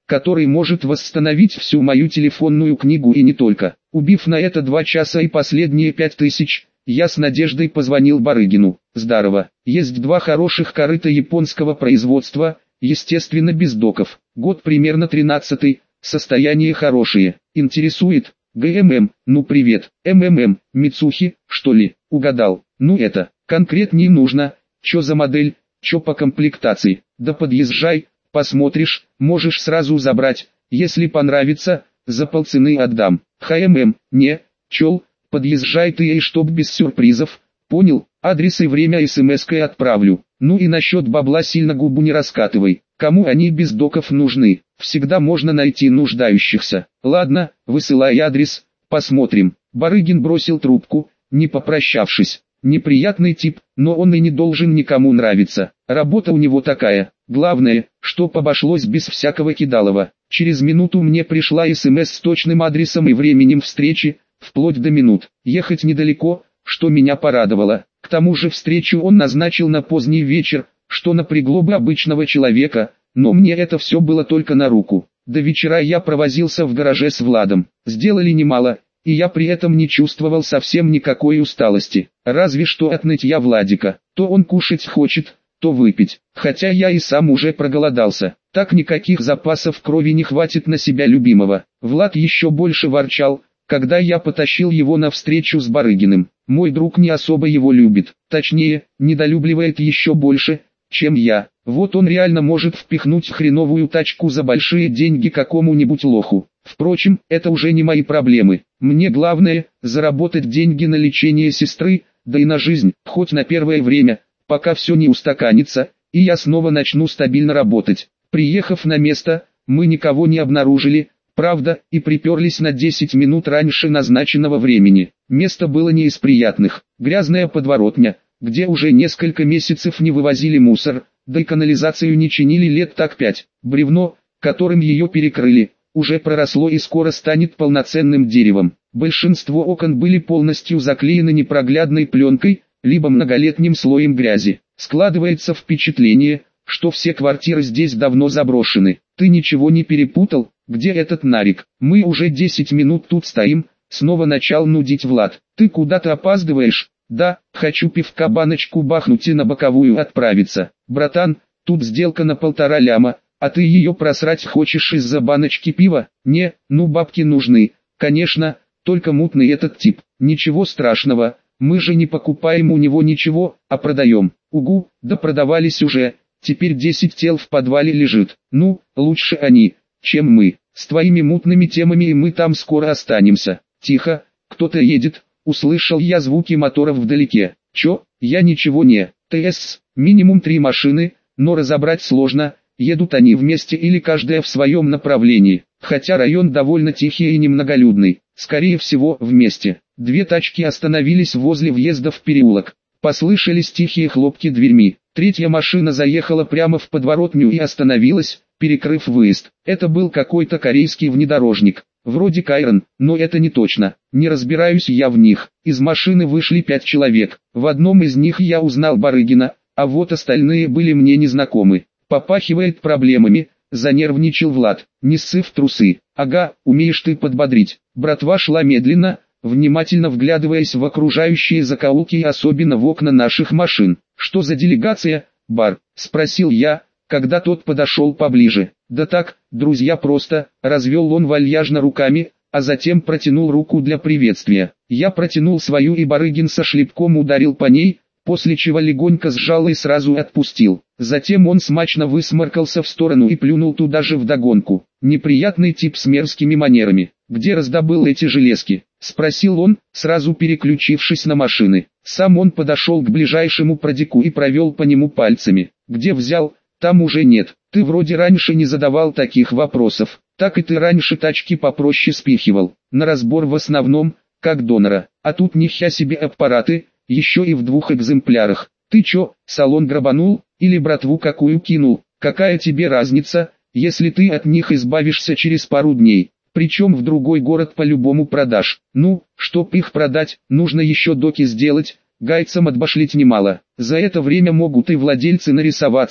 который может восстановить всю мою телефонную книгу и не только. Убив на это два часа и последние пять тысяч, я с надеждой позвонил Барыгину. Здорово, есть два хороших корыта японского производства, естественно без доков. Год примерно тринадцатый, состояние хорошее. Интересует? ГММ, ну привет. МММ, Мицухи, что ли? Угадал. Ну это, конкретнее нужно. Чё за модель, чё по комплектации? Да подъезжай, посмотришь, можешь сразу забрать. Если понравится, за полцены отдам. ХММ, не, чел, подъезжай ты и чтоб без сюрпризов. Понял, адрес и время смс-кой отправлю. Ну и насчет бабла сильно губу не раскатывай. Кому они без доков нужны? Всегда можно найти нуждающихся. Ладно, высылай адрес, посмотрим. Барыгин бросил трубку, не попрощавшись. Неприятный тип, но он и не должен никому нравиться. Работа у него такая. Главное, чтоб обошлось без всякого кидалова. Через минуту мне пришла СМС с точным адресом и временем встречи, вплоть до минут. Ехать недалеко, что меня порадовало. К тому же встречу он назначил на поздний вечер, что напрягло бы обычного человека, но мне это все было только на руку. До вечера я провозился в гараже с Владом. Сделали немало, и я при этом не чувствовал совсем никакой усталости. Разве что от нытья Владика. То он кушать хочет, то выпить. Хотя я и сам уже проголодался. Так никаких запасов крови не хватит на себя любимого. Влад еще больше ворчал, когда я потащил его на встречу с Барыгиным. Мой друг не особо его любит. Точнее, недолюбливает еще больше, чем я. Вот он реально может впихнуть хреновую тачку за большие деньги какому-нибудь лоху. Впрочем, это уже не мои проблемы. Мне главное – заработать деньги на лечение сестры, да и на жизнь, хоть на первое время, пока все не устаканится, и я снова начну стабильно работать. Приехав на место, мы никого не обнаружили, правда, и приперлись на десять минут раньше назначенного времени. Место было не из приятных. Грязная подворотня, где уже несколько месяцев не вывозили мусор, да и канализацию не чинили лет так пять. Бревно, которым ее перекрыли, уже проросло и скоро станет полноценным деревом. Большинство окон были полностью заклеены непроглядной пленкой, либо многолетним слоем грязи. Складывается впечатление, что все квартиры здесь давно заброшены. Ты ничего не перепутал? Где этот Нарик? Мы уже десять минут тут стоим, снова начал нудить Влад. Ты куда-то опаздываешь? Да, хочу пивка баночку бахнуть и на боковую отправиться. Братан, тут сделка на полтора ляма, а ты ее просрать хочешь из-за баночки пива? Не, ну бабки нужны, конечно, только мутный этот тип. Ничего страшного, мы же не покупаем у него ничего, а продаем. Угу, да продавались уже, теперь десять тел в подвале лежит. Ну, лучше они, чем мы. С твоими мутными темами и мы там скоро останемся. Тихо, кто-то едет. Услышал я звуки моторов вдалеке. Чё, я ничего не. ТС, минимум три машины, но разобрать сложно, едут они вместе или каждая в своем направлении. Хотя район довольно тихий и немноголюдный, скорее всего вместе. Две тачки остановились возле въезда в переулок. Послышались тихие хлопки дверьми. Третья машина заехала прямо в подворотню и остановилась, перекрыв выезд. Это был какой-то корейский внедорожник. Вроде Кайрон, но это не точно. Не разбираюсь я в них. Из машины вышли пять человек. В одном из них я узнал Барыгина, а вот остальные были мне незнакомы. Попахивает проблемами, занервничал Влад. Не ссы в трусы. Ага, умеешь ты подбодрить. Братва шла медленно, внимательно вглядываясь в окружающие закоулки и особенно в окна наших машин. Что за делегация, Бар? Спросил я, когда тот подошел поближе. Да так, друзья просто, развел он вальяжно руками, а затем протянул руку для приветствия. Я протянул свою и Барыгин со шлепком ударил по ней, после чего легонько сжал и сразу отпустил. Затем он смачно высморкался в сторону и плюнул туда же вдогонку. Неприятный тип с мерзкими манерами. Где раздобыл эти железки? Спросил он, сразу переключившись на машины. Сам он подошел к ближайшему продику и провел по нему пальцами. Где взял? Там уже нет. Ты вроде раньше не задавал таких вопросов. Так и ты раньше тачки попроще спихивал. На разбор в основном, как донора. А тут нихя себе аппараты, еще и в двух экземплярах. Ты чё, салон грабанул, или братву какую кинул? Какая тебе разница, если ты от них избавишься через пару дней? Причем в другой город по-любому продашь. Ну, чтоб их продать, нужно еще доки сделать, гайцам отбашлить немало. За это время могут и владельцы нарисоваться,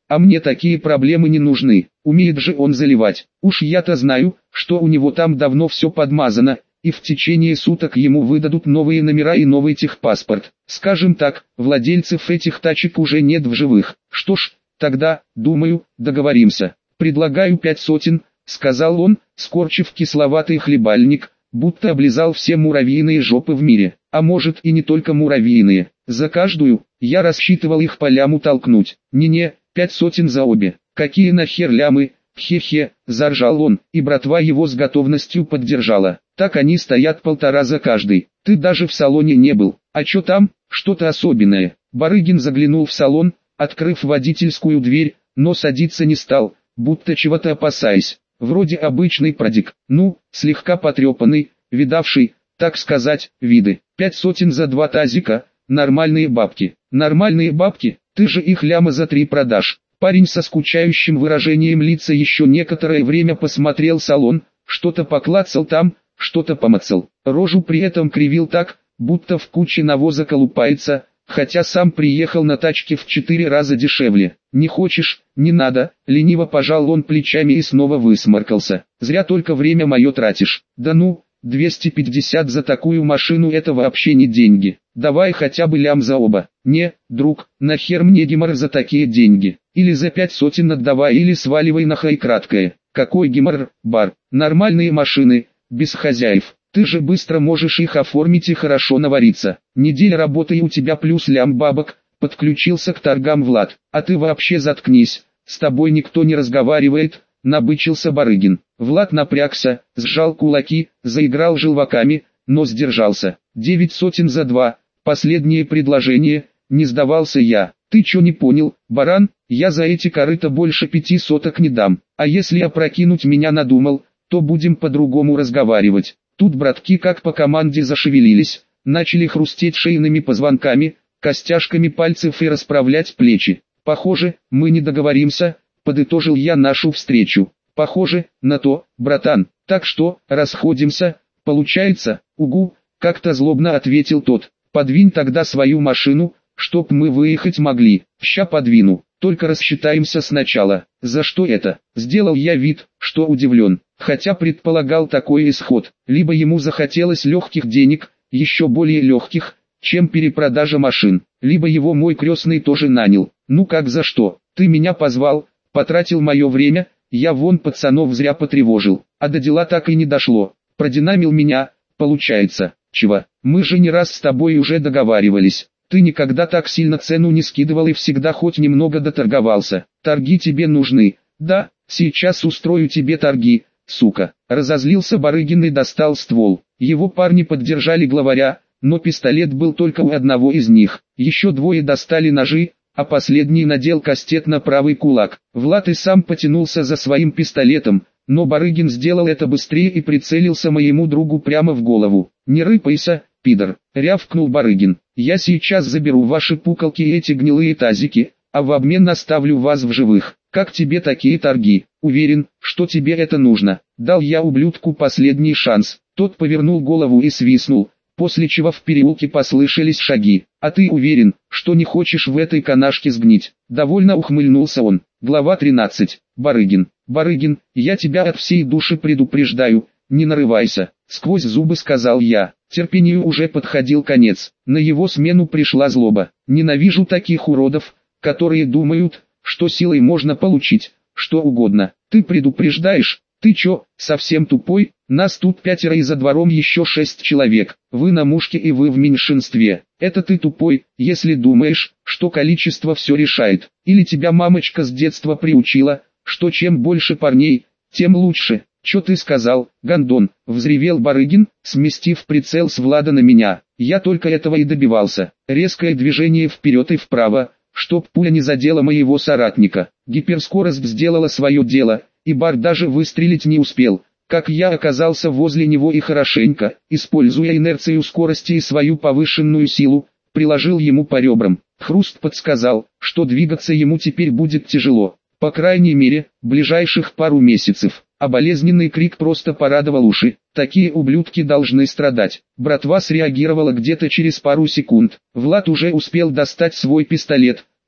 А мне такие проблемы не нужны, умеет же он заливать. Уж я-то знаю, что у него там давно все подмазано, и в течение суток ему выдадут новые номера и новый техпаспорт. Скажем так, владельцев этих тачек уже нет в живых. Что ж, тогда, думаю, договоримся. Предлагаю пять сотен, сказал он, скорчив кисловатый хлебальник, будто облизал все муравьиные жопы в мире. А может и не только муравьиные. За каждую, я рассчитывал их по ляму толкнуть. Не-не, пять сотен за обе. Какие нахер лямы? Хе-хе, заржал он, и братва его с готовностью поддержала. Так они стоят полтора за каждый. Ты даже в салоне не был. А чё там? Что-то особенное. Барыгин заглянул в салон, открыв водительскую дверь, но садиться не стал, будто чего-то опасаясь. Вроде обычный продик, ну, слегка потрепанный, видавший, так сказать, виды. Пять сотен за два тазика, нормальные бабки. Нормальные бабки, ты же их ляма за три продашь. Парень со скучающим выражением лица еще некоторое время посмотрел салон, что-то поклацал там, что-то помацал. Рожу при этом кривил так, будто в куче навоза колупается, хотя сам приехал на тачке в четыре раза дешевле. Не хочешь, не надо, лениво пожал он плечами и снова высморкался. Зря только время мое тратишь. Да ну, двести пятьдесят за такую машину это вообще не деньги. Давай хотя бы лям за оба. Не, друг, нахер мне гемор за такие деньги. Или за пять сотен отдавай, или сваливай на хай краткое. Какой гемор, бар, нормальные машины, без хозяев. Ты же быстро можешь их оформить и хорошо навариться. Неделя работы и у тебя плюс лям бабок, подключился к торгам Влад. А ты вообще заткнись, с тобой никто не разговаривает, набычился Барыгин. Влад напрягся, сжал кулаки, заиграл желваками, но сдержался. Девять сотен за два, последнее предложение, не сдавался я. Ты чё не понял, баран, я за эти корыта больше пяти соток не дам. А если опрокинуть меня надумал, то будем по-другому разговаривать. Тут братки как по команде зашевелились, начали хрустеть шейными позвонками, костяшками пальцев и расправлять плечи. Похоже, мы не договоримся, подытожил я нашу встречу. Похоже на то, братан. Так что, расходимся, получается? Угу, как-то злобно ответил тот. Подвинь тогда свою машину, чтоб мы выехать могли. Ща подвину, только рассчитаемся сначала. За что это? Сделал я вид, что удивлен, хотя предполагал такой исход. Либо ему захотелось легких денег, еще более легких, чем перепродажа машин, либо его мой крестный тоже нанял. Ну как за что? Ты меня позвал, потратил мое время, я вон пацанов зря потревожил, а до дела так и не дошло. Продинамил меня, получается. Чего? Мы же не раз с тобой уже договаривались. Ты никогда так сильно цену не скидывал и всегда хоть немного доторговался. Торги тебе нужны. Да, сейчас устрою тебе торги, сука. Разозлился Барыгин и достал ствол. Его парни поддержали главаря, но пистолет был только у одного из них. Еще двое достали ножи, а последний надел кастет на правый кулак. Влад и сам потянулся за своим пистолетом, но Барыгин сделал это быстрее и прицелился моему другу прямо в голову. «Не рыпайся, пидор», — рявкнул Барыгин. «Я сейчас заберу ваши пуколки и эти гнилые тазики, а в обмен оставлю вас в живых. Как тебе такие торги? Уверен, что тебе это нужно». Дал я ублюдку последний шанс. Тот повернул голову и свистнул, после чего в переулке послышались шаги. «А ты уверен, что не хочешь в этой канашке сгнить?» Довольно ухмыльнулся он. Глава тринадцать. Барыгин. «Барыгин, я тебя от всей души предупреждаю, не нарывайся», — сквозь зубы сказал я. Терпению уже подходил конец. На его смену пришла злоба. Ненавижу таких уродов, которые думают, что силой можно получить что угодно. Ты предупреждаешь? Ты чё, совсем тупой? Нас тут пятеро и за двором еще шесть человек. Вы на мушке и вы в меньшинстве. Это ты тупой, если думаешь, что количество все решает. Или тебя мамочка с детства приучила, что чем больше парней, тем лучше. «Чё ты сказал, гондон?» — взревел Барыгин, сместив прицел с Влада на меня. Я только этого и добивался. Резкое движение вперед и вправо, чтоб пуля не задела моего соратника. Гиперскорость сделала свое дело, и Бар даже выстрелить не успел, как я оказался возле него и хорошенько, используя инерцию скорости и свою повышенную силу, приложил ему по ребрам. Хруст подсказал, что двигаться ему теперь будет тяжело, по крайней мере, ближайших пару месяцев. А болезненный крик просто порадовал уши. Такие ублюдки должны страдать. Братва среагировала где-то через пару секунд. Влад уже успел достать свой пистолет,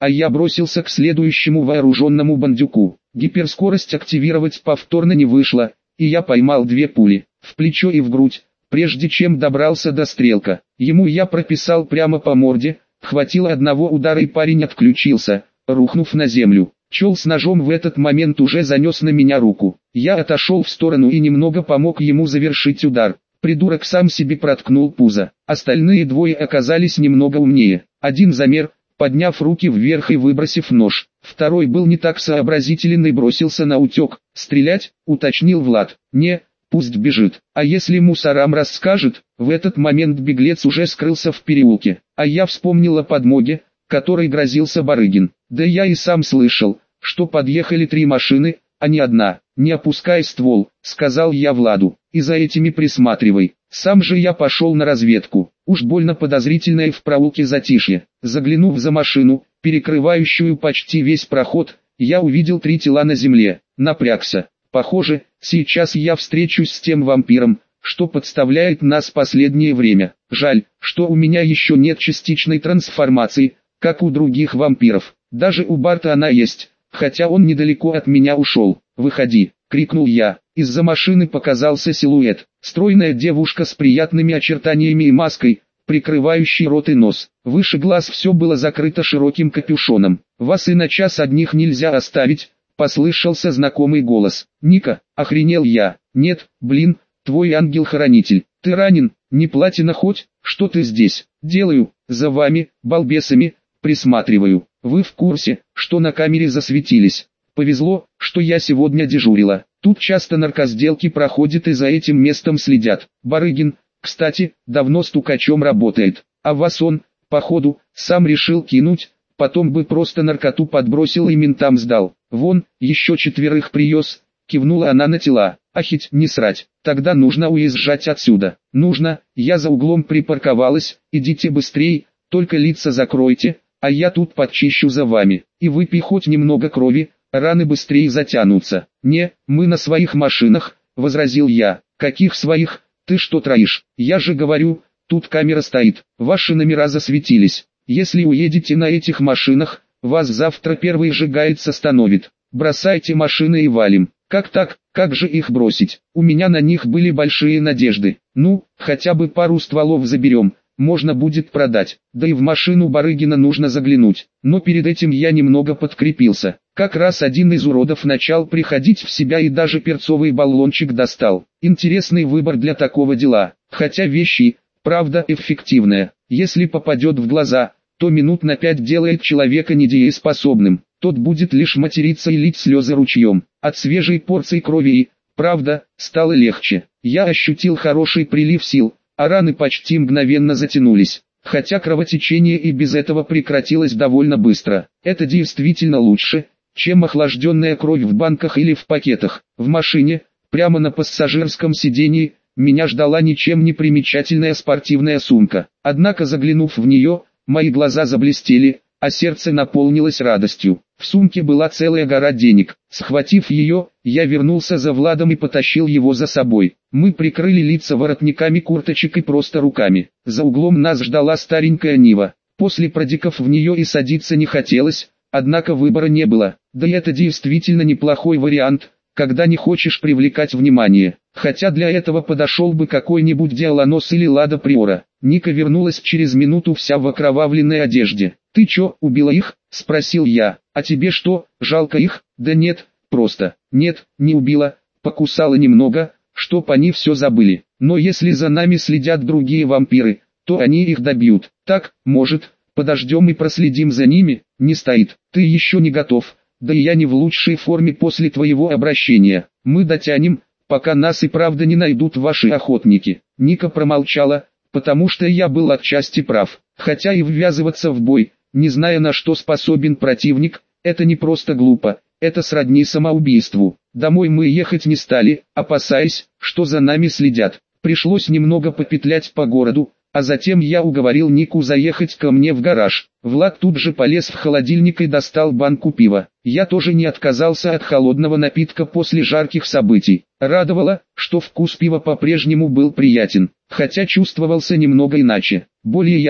а я бросился к следующему вооруженному бандюку. Гиперскорость активировать повторно не вышло, и я поймал две пули, в плечо и в грудь, прежде чем добрался до стрелка. Ему я прописал прямо по морде, хватило одного удара и парень отключился, рухнув на землю. Чел с ножом в этот момент уже занес на меня руку. Я отошел в сторону и немного помог ему завершить удар. Придурок сам себе проткнул пузо. Остальные двое оказались немного умнее. Один замер, подняв руки вверх и выбросив нож. Второй был не так сообразителен и бросился на утек. «Стрелять?» — уточнил Влад. «Не, пусть бежит. А если мусорам расскажет?» В этот момент беглец уже скрылся в переулке. А я вспомнил о подмоге, которой грозился Барыгин. Да я и сам слышал, что подъехали три машины, а не одна. «Не опускай ствол», — сказал я Владу, — «и за этими присматривай». Сам же я пошел на разведку. Уж больно подозрительное в проулке затишье. Заглянув за машину, перекрывающую почти весь проход, я увидел три тела на земле. Напрягся. Похоже, сейчас я встречусь с тем вампиром, что подставляет нас последнее время. Жаль, что у меня еще нет частичной трансформации, как у других вампиров. Даже у Барта она есть, хотя он недалеко от меня ушел. «Выходи!» — крикнул я. Из-за машины показался силуэт. Стройная девушка с приятными очертаниями и маской, прикрывающей рот и нос. Выше глаз все было закрыто широким капюшоном. «Вас и на час одних нельзя оставить», — послышался знакомый голос. «Ника», — охренел я. «Нет, блин, твой ангел-хранитель. Ты ранен, не платина хоть? Что ты здесь?» «Делаю, за вами, балбесами, присматриваю. Вы в курсе, что на камере засветились? Повезло, что я сегодня дежурила. Тут часто наркосделки проходят и за этим местом следят. Барыгин, кстати, давно стукачом работает. А вас он, походу, сам решил кинуть, потом бы просто наркоту подбросил и ментам сдал. Вон, еще четверых привез», — кивнула она на тела. «Ахить, не срать, тогда нужно уезжать отсюда». «Нужно, я за углом припарковалась, идите быстрей, только лица закройте, а я тут подчищу за вами. И выпей хоть немного крови, раны быстрее затянутся». «Не, мы на своих машинах», — возразил я. «Каких своих? Ты что троишь? Я же говорю, тут камера стоит, ваши номера засветились. Если уедете на этих машинах, вас завтра первый же гаец остановит. Бросайте машины и валим». «Как так? Как же их бросить? У меня на них были большие надежды. Ну, хотя бы пару стволов заберем, можно будет продать. Да и в машину Барыгина нужно заглянуть». Но перед этим я немного подкрепился. Как раз один из уродов начал приходить в себя и даже перцовый баллончик достал. Интересный выбор для такого дела. Хотя вещи, правда, эффективная. Если попадет в глаза, то минут на пять делает человека недееспособным. Тот будет лишь материться и лить слезы ручьем. От свежей порции крови и, правда, стало легче. Я ощутил хороший прилив сил, а раны почти мгновенно затянулись. Хотя кровотечение и без этого прекратилось довольно быстро. Это действительно лучше, чем охлажденная кровь в банках или в пакетах. В машине, прямо на пассажирском сидении, меня ждала ничем не примечательная спортивная сумка. Однако заглянув в нее, мои глаза заблестели, а сердце наполнилось радостью. В сумке была целая гора денег. Схватив ее, я вернулся за Владом и потащил его за собой. Мы прикрыли лица воротниками курточек и просто руками. За углом нас ждала старенькая Нива. После продиков в нее и садиться не хотелось, однако выбора не было. Да и это действительно неплохой вариант, когда не хочешь привлекать внимание. Хотя для этого подошел бы какой-нибудь Диалонос или Лада Приора. Ника вернулась через минуту вся в окровавленной одежде. «Ты чё, убила их?» — спросил я. «А тебе что, жалко их?» «Да нет, просто». «Нет, не убила, покусала немного, чтоб они все забыли. Но если за нами следят другие вампиры, то они их добьют. Так, может, подождем и проследим за ними?» «Не стоит, ты еще не готов, да и я не в лучшей форме после твоего обращения. Мы дотянем, пока нас и правда не найдут ваши охотники». Ника промолчала, потому что я был отчасти прав. Хотя и ввязываться в бой, не зная на что способен противник, это не просто глупо, это сродни самоубийству. Домой мы ехать не стали, опасаясь, что за нами следят. Пришлось немного попетлять по городу, а затем я уговорил Нику заехать ко мне в гараж. Влад тут же полез в холодильник и достал банку пива. Я тоже не отказался от холодного напитка после жарких событий. Радовало, что вкус пива по-прежнему был приятен, хотя чувствовался немного иначе. Более ярко,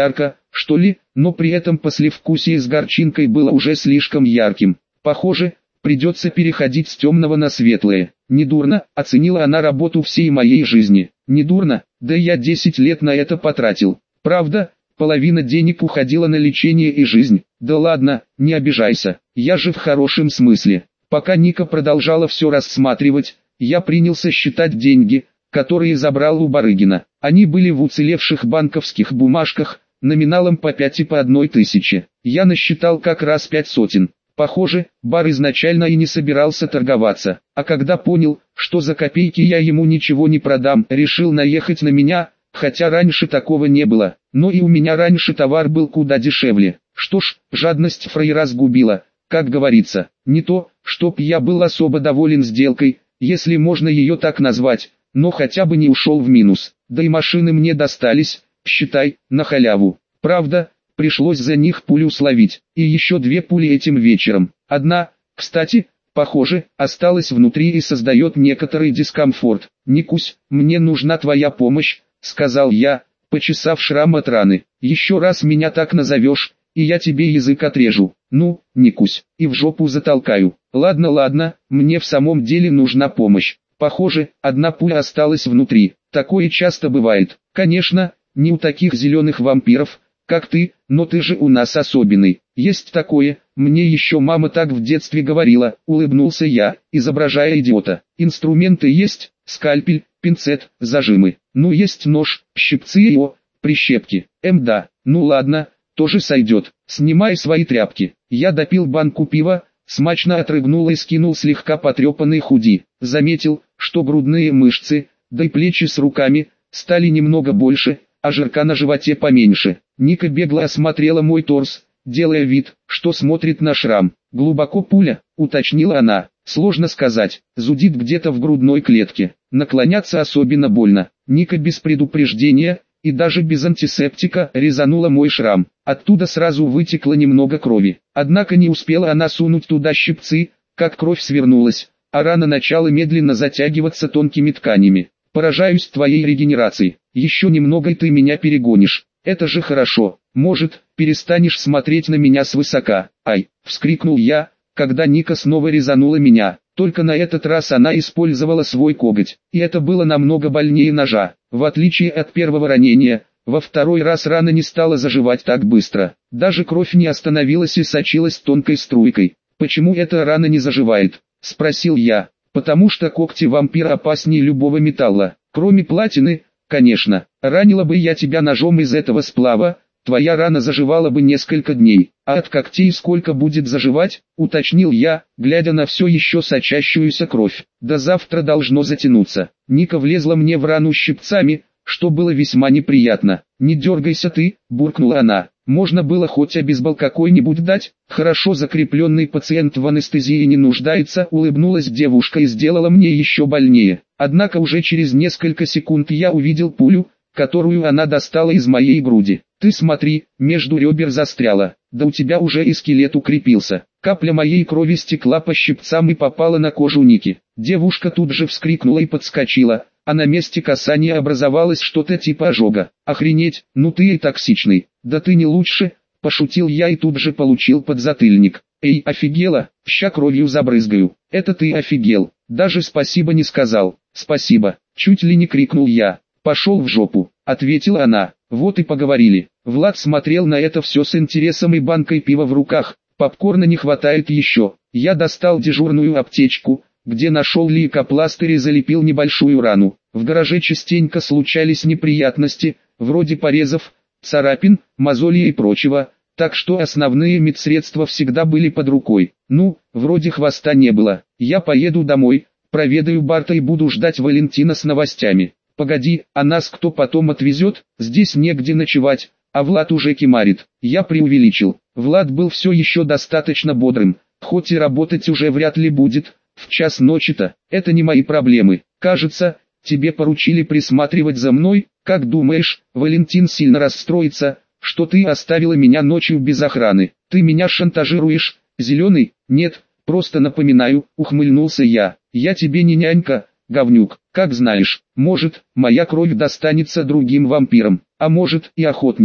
что ли, но при этом послевкусие с горчинкой было уже слишком ярким. Похоже, придется переходить с темного на светлое. Недурно, оценила она работу всей моей жизни. Недурно, да я десять лет на это потратил. Правда, половина денег уходила на лечение и жизнь. Да ладно, не обижайся, я же в хорошем смысле. Пока Ника продолжала все рассматривать, я принялся считать деньги, которые забрал у Барыгина. Они были в уцелевших банковских бумажках, номиналом по пять и по одной тысяче. Я насчитал как раз пять сотен. Похоже, бар изначально и не собирался торговаться, а когда понял, что за копейки я ему ничего не продам, решил наехать на меня, хотя раньше такого не было, но и у меня раньше товар был куда дешевле. Что ж, жадность фраера сгубила, как говорится. Не то, чтоб я был особо доволен сделкой, если можно ее так назвать, но хотя бы не ушел в минус, да и машины мне достались, считай, на халяву. Правда, пришлось за них пулю словить, и еще две пули этим вечером. Одна, кстати, похоже, осталась внутри и создает некоторый дискомфорт. «Никусь, мне нужна твоя помощь», — сказал я, почесав шрам от раны. «Еще раз меня так назовешь, и я тебе язык отрежу. Ну, Никусь, и в жопу затолкаю». «Ладно, ладно, мне в самом деле нужна помощь. Похоже, одна пуля осталась внутри. Такое часто бывает. Конечно, не у таких зеленых вампиров, как ты, но ты же у нас особенный. Есть такое, мне еще мама так в детстве говорила», — улыбнулся я, изображая идиота. «Инструменты есть, скальпель, пинцет, зажимы. Ну есть нож, щипцы и о, прищепки. Эм да, ну ладно, тоже сойдет. Снимай свои тряпки». Я допил банку пива, смачно отрыгнул и скинул слегка потрепанный худи. Заметил, что грудные мышцы, да и плечи с руками, стали немного больше, а жирка на животе поменьше. Ника бегло осмотрела мой торс, делая вид, что смотрит на шрам. «Глубоко пуля», — уточнила она. «Сложно сказать, зудит где-то в грудной клетке. Наклоняться особенно больно». Ника без предупреждения, и даже без антисептика, резанула мой шрам. Оттуда сразу вытекло немного крови. Однако не успела она сунуть туда щипцы, как кровь свернулась, а рана начала медленно затягиваться тонкими тканями. «Поражаюсь твоей регенерацией. Еще немного и ты меня перегонишь. Это же хорошо. Может, перестанешь смотреть на меня свысока?» «Ай!» — вскрикнул я, когда Ника снова резанула меня. Только на этот раз она использовала свой коготь, и это было намного больнее ножа. В отличие от первого ранения, во второй раз рана не стала заживать так быстро. Даже кровь не остановилась и сочилась тонкой струйкой. «Почему эта рана не заживает?» — спросил я. «Потому что когти вампира опаснее любого металла, кроме платины, конечно. Ранила бы я тебя ножом из этого сплава, твоя рана заживала бы несколько дней. А от когтей сколько будет заживать?» — уточнил я, глядя на все еще сочащуюся кровь. «До завтра должно затянуться». Ника влезла мне в рану щипцами, что было весьма неприятно. «Не дергайся ты», — буркнула она. «Можно было хоть обезбол какой-нибудь дать?» «Хорошо закрепленный пациент в анестезии не нуждается», — улыбнулась девушка и сделала мне еще больнее. Однако уже через несколько секунд я увидел пулю, которую она достала из моей груди. «Ты смотри, между ребер застряла, да у тебя уже и скелет укрепился». Капля моей крови стекла по щипцам и попала на кожу Ники. Девушка тут же вскрикнула и подскочила, а на месте касания образовалось что-то типа ожога. «Охренеть, ну ты и токсичный». «Да ты не лучше», — пошутил я и тут же получил подзатыльник. «Эй, офигела, ща кровью забрызгаю». «Это ты офигел, даже спасибо не сказал». «Спасибо», — чуть ли не крикнул я. «Пошел в жопу», — ответила она. Вот и поговорили. Влад смотрел на это все с интересом и банкой пива в руках. Попкорна не хватает еще. Я достал дежурную аптечку, где нашел лейкопластырь и залепил небольшую рану. В гараже частенько случались неприятности, вроде порезов, царапин, мозолей и прочего, так что основные медсредства всегда были под рукой. Ну, вроде хвоста не было. Я поеду домой, проведаю Барта и буду ждать Валентина с новостями. «Погоди, а нас кто потом отвезет? Здесь негде ночевать, а Влад уже кемарит». Я преувеличил. Влад был все еще достаточно бодрым, хоть и работать уже вряд ли будет, в час ночи-то. «Это не мои проблемы. Кажется, тебе поручили присматривать за мной. Как думаешь, Валентин сильно расстроится, что ты оставила меня ночью без охраны? Ты меня шантажируешь, зеленый?» «Нет, просто напоминаю», — ухмыльнулся я. «Я тебе не нянька, говнюк. Как знаешь, может, моя кровь достанется другим вампирам, а может и охотникам.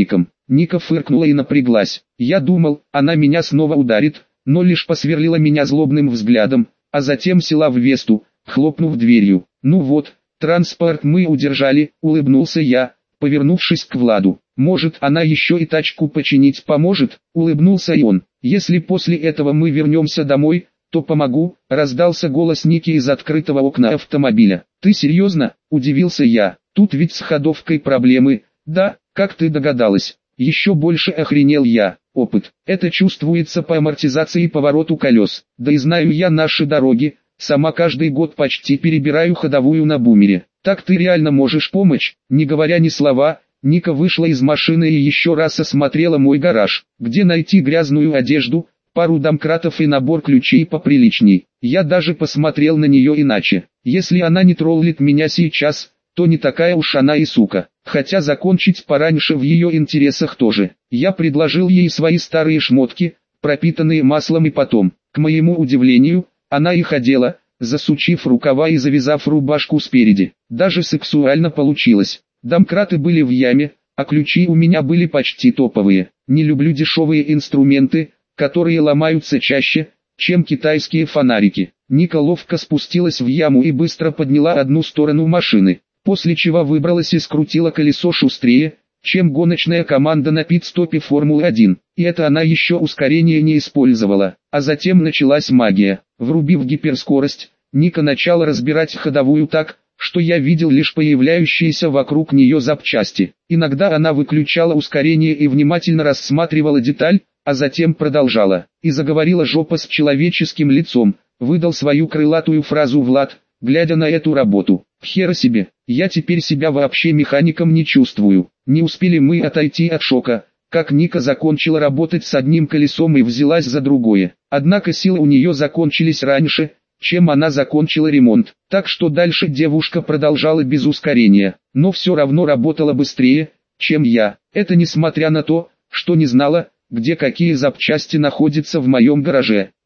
Ника фыркнула и напряглась. Я думал, она меня снова ударит, но лишь посверлила меня злобным взглядом, а затем села в Весту, хлопнув дверью. Ну вот, транспорт мы удержали, улыбнулся я, повернувшись к Владу. Может, она еще и тачку починить поможет, улыбнулся и он. Если после этого мы вернемся домой, то помогу, раздался голос Ники из открытого окна автомобиля. Ты серьезно? Удивился я. Тут ведь с ходовкой проблемы. Да, как ты догадалась? Еще больше охренел я. Опыт. Это чувствуется по амортизации и повороту колес. Да и знаю я наши дороги. Сама каждый год почти перебираю ходовую на бумере. Так ты реально можешь помочь? Не говоря ни слова, Ника вышла из машины и еще раз осмотрела мой гараж. Где найти грязную одежду, пару домкратов и набор ключей поприличней. Я даже посмотрел на нее иначе. Если она не троллит меня сейчас, то не такая уж она и сука. Хотя закончить пораньше в ее интересах тоже. Я предложил ей свои старые шмотки, пропитанные маслом, и потом, к моему удивлению, она их одела, засучив рукава и завязав рубашку спереди. Даже сексуально получилось. Домкраты были в яме, а ключи у меня были почти топовые. Не люблю дешевые инструменты, которые ломаются чаще, чем китайские фонарики. Ника ловко спустилась в яму и быстро подняла одну сторону машины, после чего выбралась и скрутила колесо шустрее, чем гоночная команда на пит-стопе Формулы один. И это она еще ускорение не использовала. А затем началась магия. Врубив гиперскорость, Ника начала разбирать ходовую так, что я видел лишь появляющиеся вокруг нее запчасти. Иногда она выключала ускорение и внимательно рассматривала деталь, а затем продолжала. И заговорила жопа с человеческим лицом, выдал свою крылатую фразу Влад, глядя на эту работу. Хера себе, я теперь себя вообще механиком не чувствую. Не успели мы отойти от шока, как Ника закончила работать с одним колесом и взялась за другое. Однако силы у нее закончились раньше, чем она закончила ремонт. Так что дальше девушка продолжала без ускорения, но все равно работала быстрее, чем я. Это несмотря на то, что не знала, где какие запчасти находятся в моем гараже.